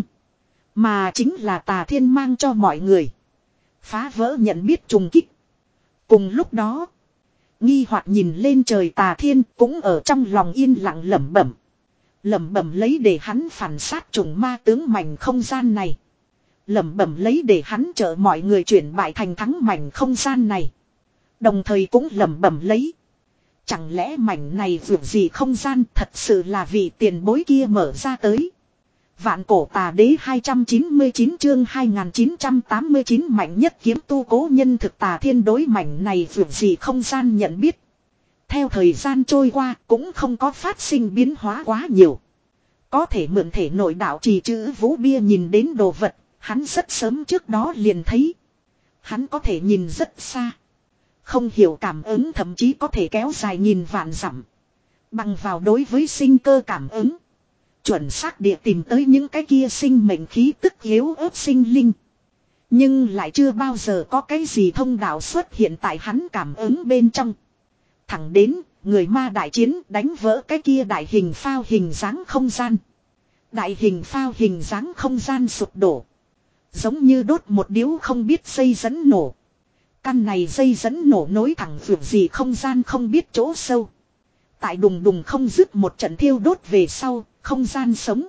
Mà chính là Tà Thiên mang cho mọi người. Phá vỡ nhận biết trùng kích. Cùng lúc đó. Nghi hoặc nhìn lên trời Tà Thiên cũng ở trong lòng yên lặng lẩm bẩm. Lẩm bẩm lấy để hắn phản sát trùng ma tướng mảnh không gian này. Lẩm bẩm lấy để hắn trợ mọi người chuyển bại thành thắng mảnh không gian này. Đồng thời cũng lẩm bẩm lấy. Chẳng lẽ mảnh này vượt gì không gian thật sự là vị tiền bối kia mở ra tới. Vạn cổ tà đế hai trăm chín mươi chín chương hai nghìn chín trăm tám mươi chín mạnh nhất kiếm tu cố nhân thực Tà Thiên đối mảnh này vượt gì không gian nhận biết. Theo thời gian trôi qua cũng không có phát sinh biến hóa quá nhiều. Có thể mượn thể nội đạo trì chữ vũ bia nhìn đến đồ vật, hắn rất sớm trước đó liền thấy. Hắn có thể nhìn rất xa. Không hiểu cảm ứng thậm chí có thể kéo dài nhìn vạn dặm. Bằng vào đối với sinh cơ cảm ứng. Chuẩn xác địa tìm tới những cái kia sinh mệnh khí tức yếu ớt sinh linh. Nhưng lại chưa bao giờ có cái gì thông đạo xuất hiện tại hắn cảm ứng bên trong. Thẳng đến, người ma đại chiến đánh vỡ cái kia đại hình phao hình dáng không gian. Đại hình phao hình dáng không gian sụp đổ. Giống như đốt một điếu không biết dây dẫn nổ. Căn này dây dẫn nổ nối thẳng vượt gì không gian không biết chỗ sâu. Tại đùng đùng không dứt một trận thiêu đốt về sau, không gian sống.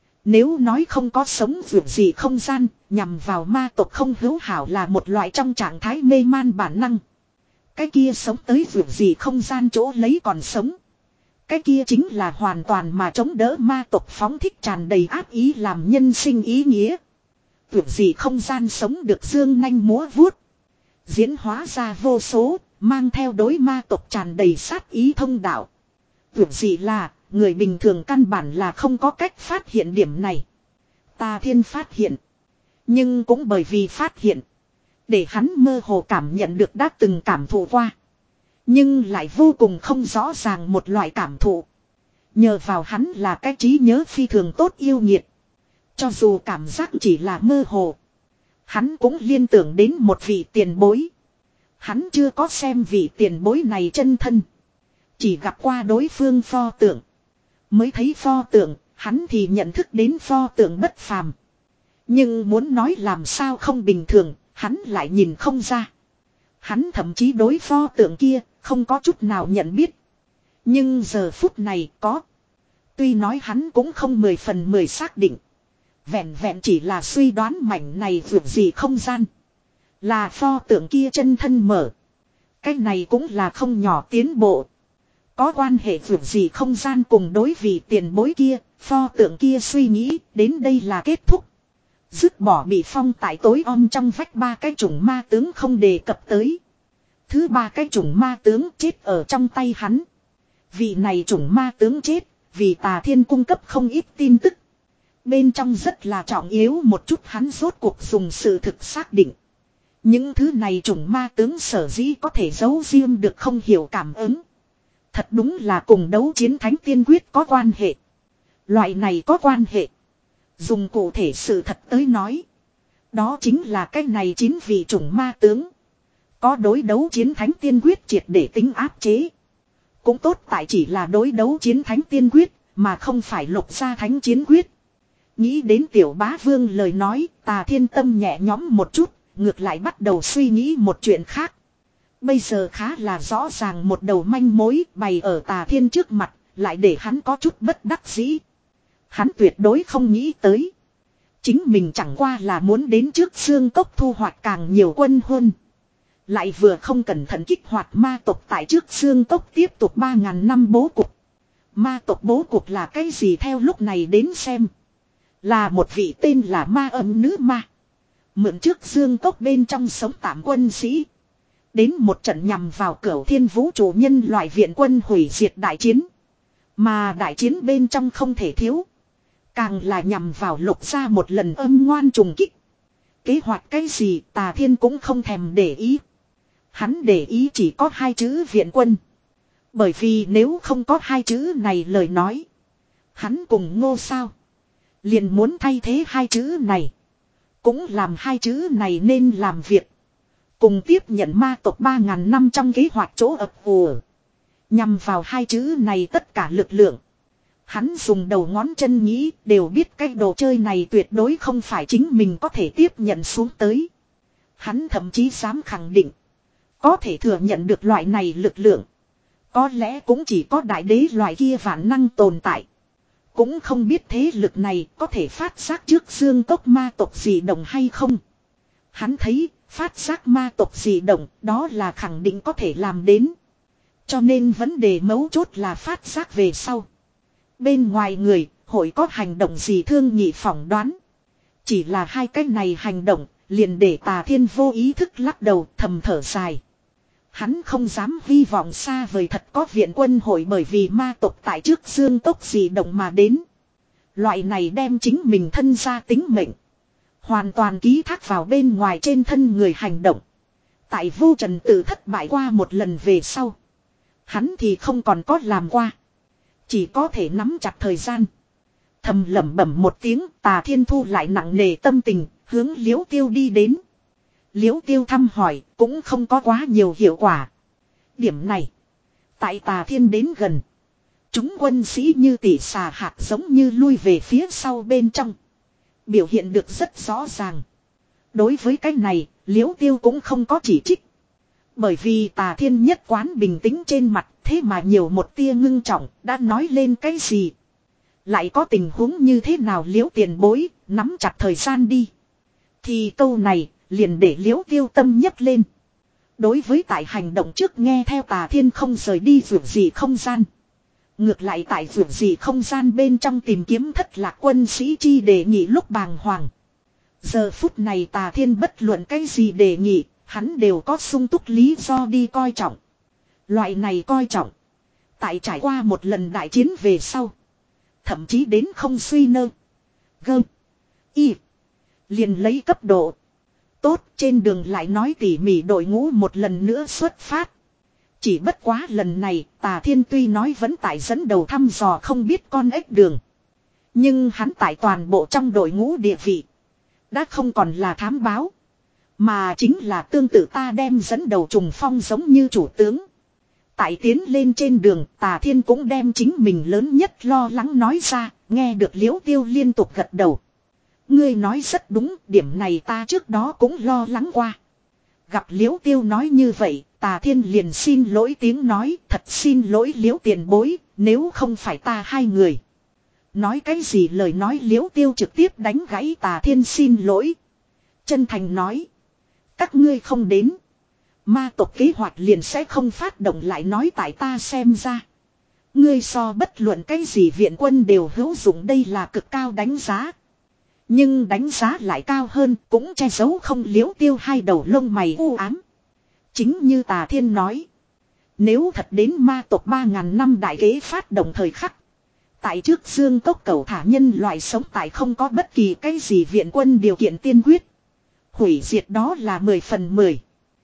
Nếu nói không có sống vượt gì không gian, nhằm vào ma tộc không hữu hảo là một loại trong trạng thái mê man bản năng. Cái kia sống tới vượt gì không gian chỗ lấy còn sống. Cái kia chính là hoàn toàn mà chống đỡ ma tộc phóng thích tràn đầy áp ý làm nhân sinh ý nghĩa. Vượt gì không gian sống được dương nanh múa vuốt. Diễn hóa ra vô số, mang theo đối ma tộc tràn đầy sát ý thông đạo. Vượt gì là, người bình thường căn bản là không có cách phát hiện điểm này. Tà Thiên phát hiện. Nhưng cũng bởi vì phát hiện. Để hắn mơ hồ cảm nhận được đã từng cảm thụ qua. Nhưng lại vô cùng không rõ ràng một loại cảm thụ. Nhờ vào hắn là cái trí nhớ phi thường tốt yêu nghiệt. Cho dù cảm giác chỉ là mơ hồ. Hắn cũng liên tưởng đến một vị tiền bối. Hắn chưa có xem vị tiền bối này chân thân. Chỉ gặp qua đối phương pho tượng. Mới thấy pho tượng, hắn thì nhận thức đến pho tượng bất phàm. Nhưng muốn nói làm sao không bình thường, hắn lại nhìn không ra. Hắn thậm chí đối pho tượng kia, không có chút nào nhận biết. Nhưng giờ phút này có. Tuy nói hắn cũng không mười phần mười xác định. Vẹn vẹn chỉ là suy đoán mảnh này vượt gì không gian. Là pho tượng kia chân thân mở. Cái này cũng là không nhỏ tiến bộ. Có quan hệ vượt gì không gian cùng đối vị tiền bối kia, pho tượng kia suy nghĩ đến đây là kết thúc. Dứt bỏ bị phong tại tối om trong vách ba cái chủng ma tướng không đề cập tới. Thứ ba cái chủng ma tướng chết ở trong tay hắn. Vị này chủng ma tướng chết, vì Tà Thiên cung cấp không ít tin tức. Bên trong rất là trọng yếu một chút hắn rốt cuộc dùng sự thực xác định. Những thứ này chủng ma tướng sở dĩ có thể giấu riêng được không hiểu cảm ứng. Thật đúng là cùng đấu chiến thánh tiên quyết có quan hệ. Loại này có quan hệ. Dùng cụ thể sự thật tới nói. Đó chính là cái này chín vị chủng ma tướng. Có đối đấu chiến thánh tiên quyết triệt để tính áp chế. Cũng tốt tại chỉ là đối đấu chiến thánh tiên quyết, mà không phải lục gia thánh chiến quyết. Nghĩ đến tiểu bá vương lời nói, Tà Thiên tâm nhẹ nhõm một chút, ngược lại bắt đầu suy nghĩ một chuyện khác. Bây giờ khá là rõ ràng một đầu manh mối bày ở Tà Thiên trước mặt, lại để hắn có chút bất đắc dĩ. Hắn tuyệt đối không nghĩ tới. Chính mình chẳng qua là muốn đến trước xương cốc thu hoạch càng nhiều quân huân. Lại vừa không cẩn thận kích hoạt ma tộc tại trước xương cốc tiếp tục ba ngàn năm bố cục. Ma tộc bố cục là cái gì theo lúc này đến xem. Là một vị tên là ma âm nữ ma. Mượn trước xương cốc bên trong sống tạm quân sĩ. Đến một trận nhằm vào cửu thiên vũ trụ nhân loại viện quân hủy diệt đại chiến. Mà đại chiến bên trong không thể thiếu. Càng là nhằm vào lục gia một lần âm ngoan trùng kích. Kế hoạch cái gì Tà Thiên cũng không thèm để ý. Hắn để ý chỉ có hai chữ viện quân. Bởi vì nếu không có hai chữ này lời nói. Hắn cùng Ngô sao. Liền muốn thay thế hai chữ này. Cũng làm hai chữ này nên làm việc. Cùng tiếp nhận ma tộc ba ngàn năm trong kế hoạch chỗ ập ùa. Nhằm vào hai chữ này tất cả lực lượng. Hắn dùng đầu ngón chân nghĩ đều biết cái đồ chơi này tuyệt đối không phải chính mình có thể tiếp nhận xuống tới. Hắn thậm chí dám khẳng định. Có thể thừa nhận được loại này lực lượng. Có lẽ cũng chỉ có đại đế loại kia vạn năng tồn tại. Cũng không biết thế lực này có thể phát giác trước xương cốc ma tộc gì động hay không. Hắn thấy phát giác ma tộc gì động đó là khẳng định có thể làm đến. Cho nên vấn đề mấu chốt là phát giác về sau. Bên ngoài người hội có hành động gì thương nhị phỏng đoán. Chỉ là hai cái này hành động liền để Tà Thiên vô ý thức lắc đầu thầm thở dài. Hắn không dám hy vọng xa vời thật có viện quân hội bởi vì ma tộc tại trước xương tốc gì động mà đến. Loại này đem chính mình thân ra tính mệnh. Hoàn toàn ký thác vào bên ngoài trên thân người hành động. Tại vô trần tử thất bại qua một lần về sau. Hắn thì không còn có làm qua. Chỉ có thể nắm chặt thời gian. Thầm lẩm bẩm một tiếng, Tà Thiên thu lại nặng nề tâm tình, hướng Liễu Tiêu đi đến. Liễu Tiêu thăm hỏi, cũng không có quá nhiều hiệu quả. Điểm này, tại Tà Thiên đến gần. Chúng quân sĩ như tỉ xà hạt giống như lui về phía sau bên trong. Biểu hiện được rất rõ ràng. Đối với cái này, Liễu Tiêu cũng không có chỉ trích. Bởi vì Tà Thiên nhất quán bình tĩnh trên mặt, thế mà nhiều một tia ngưng trọng, đã nói lên cái gì. Lại có tình huống như thế nào Liễu tiền bối, nắm chặt thời gian đi. Thì câu này, liền để Liễu Tiêu tâm nhấc lên. Đối với tại hành động trước nghe theo Tà Thiên không rời đi vượt gì không gian. Ngược lại tại vượt gì không gian bên trong tìm kiếm thất lạc quân sĩ chi đề nghị lúc bàng hoàng. Giờ phút này Tà Thiên bất luận cái gì đề nghị, hắn đều có sung túc lý do đi coi trọng. Loại này coi trọng. Tại trải qua một lần đại chiến về sau. Thậm chí đến không suy nơ. Gơ. Y. Liền lấy cấp độ. Tốt, trên đường lại nói tỉ mỉ đội ngũ một lần nữa xuất phát. Chỉ bất quá lần này, Tà Thiên tuy nói vẫn tại dẫn đầu thăm dò không biết con ếch đường. Nhưng hắn tại toàn bộ trong đội ngũ địa vị. Đã không còn là thám báo. Mà chính là tương tự ta đem dẫn đầu trùng phong giống như chủ tướng. Tại tiến lên trên đường, Tà Thiên cũng đem chính mình lớn nhất lo lắng nói ra, nghe được Liễu Tiêu liên tục gật đầu. Ngươi nói rất đúng, điểm này ta trước đó cũng lo lắng qua. Gặp Liễu Tiêu nói như vậy, Tà Thiên liền xin lỗi tiếng nói, thật xin lỗi Liễu tiền bối, nếu không phải ta hai người. Nói cái gì lời nói Liễu Tiêu trực tiếp đánh gãy Tà Thiên xin lỗi. Chân thành nói, các ngươi không đến. Ma tộc kế hoạch liền sẽ không phát động lại nói tại ta xem ra. Ngươi so bất luận cái gì viện quân đều hữu dụng đây là cực cao đánh giá. Nhưng đánh giá lại cao hơn cũng che giấu không Liễu Tiêu hai đầu lông mày u ám. Chính như Tà Thiên nói. Nếu thật đến ma tộc ba ngàn năm đại kế phát động thời khắc. Tại trước Dương Cốc cầu thả nhân loại sống tại không có bất kỳ cái gì viện quân điều kiện tiên quyết. Hủy diệt đó là mười phần mười.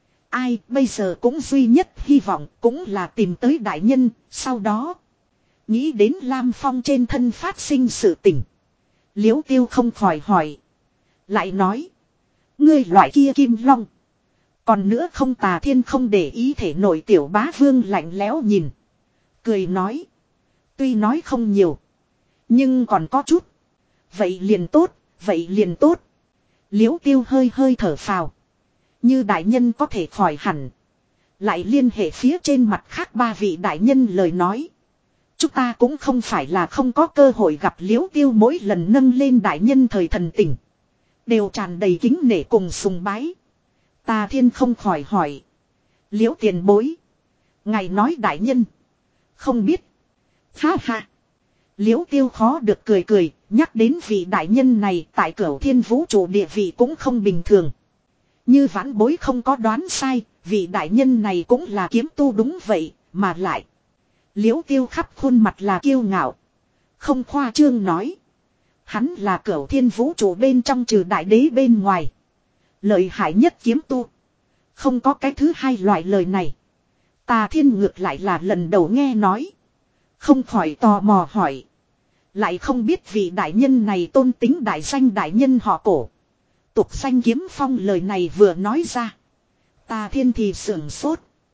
Ai bây giờ cũng duy nhất hy vọng cũng là tìm tới đại nhân, sau đó. Nghĩ đến Lam Phong trên thân phát sinh sự tình. Liễu Tiêu không khỏi hỏi. Lại nói. Ngươi loại kia kim long. Còn nữa không Tà Thiên không để ý thể nổi tiểu bá vương lạnh lẽo nhìn. Cười nói. Tuy nói không nhiều. Nhưng còn có chút. Vậy liền tốt, vậy liền tốt. Liễu Tiêu hơi hơi thở phào. Như đại nhân có thể khỏi hẳn. Lại liên hệ phía trên mặt khác ba vị đại nhân lời nói. Chúng ta cũng không phải là không có cơ hội gặp Liễu Tiêu mỗi lần nâng lên đại nhân thời thần tỉnh. Đều tràn đầy kính nể cùng sùng bái. Tà Thiên không khỏi hỏi. Liễu tiền bối. Ngài nói đại nhân. Không biết. Ha ha. Liễu Tiêu khó được cười cười. Nhắc đến vị đại nhân này tại Cửu Thiên vũ trụ địa vị cũng không bình thường. Như vãn bối không có đoán sai. Vị đại nhân này cũng là kiếm tu đúng vậy. Mà lại. Liễu Tiêu khắp khuôn mặt là kiêu ngạo. Không khoa trương nói. Hắn là Cửu Thiên vũ trụ bên trong trừ đại đế bên ngoài. Lợi hại nhất kiếm tu. Không có cái thứ hai loại lời này. Tà Thiên ngược lại là lần đầu nghe nói. Không khỏi tò mò hỏi. Lại không biết vị đại nhân này tôn tính đại danh đại nhân họ Cổ. Tục danh Kiếm Phong lời này vừa nói ra. Tà Thiên thì sưởng sốt.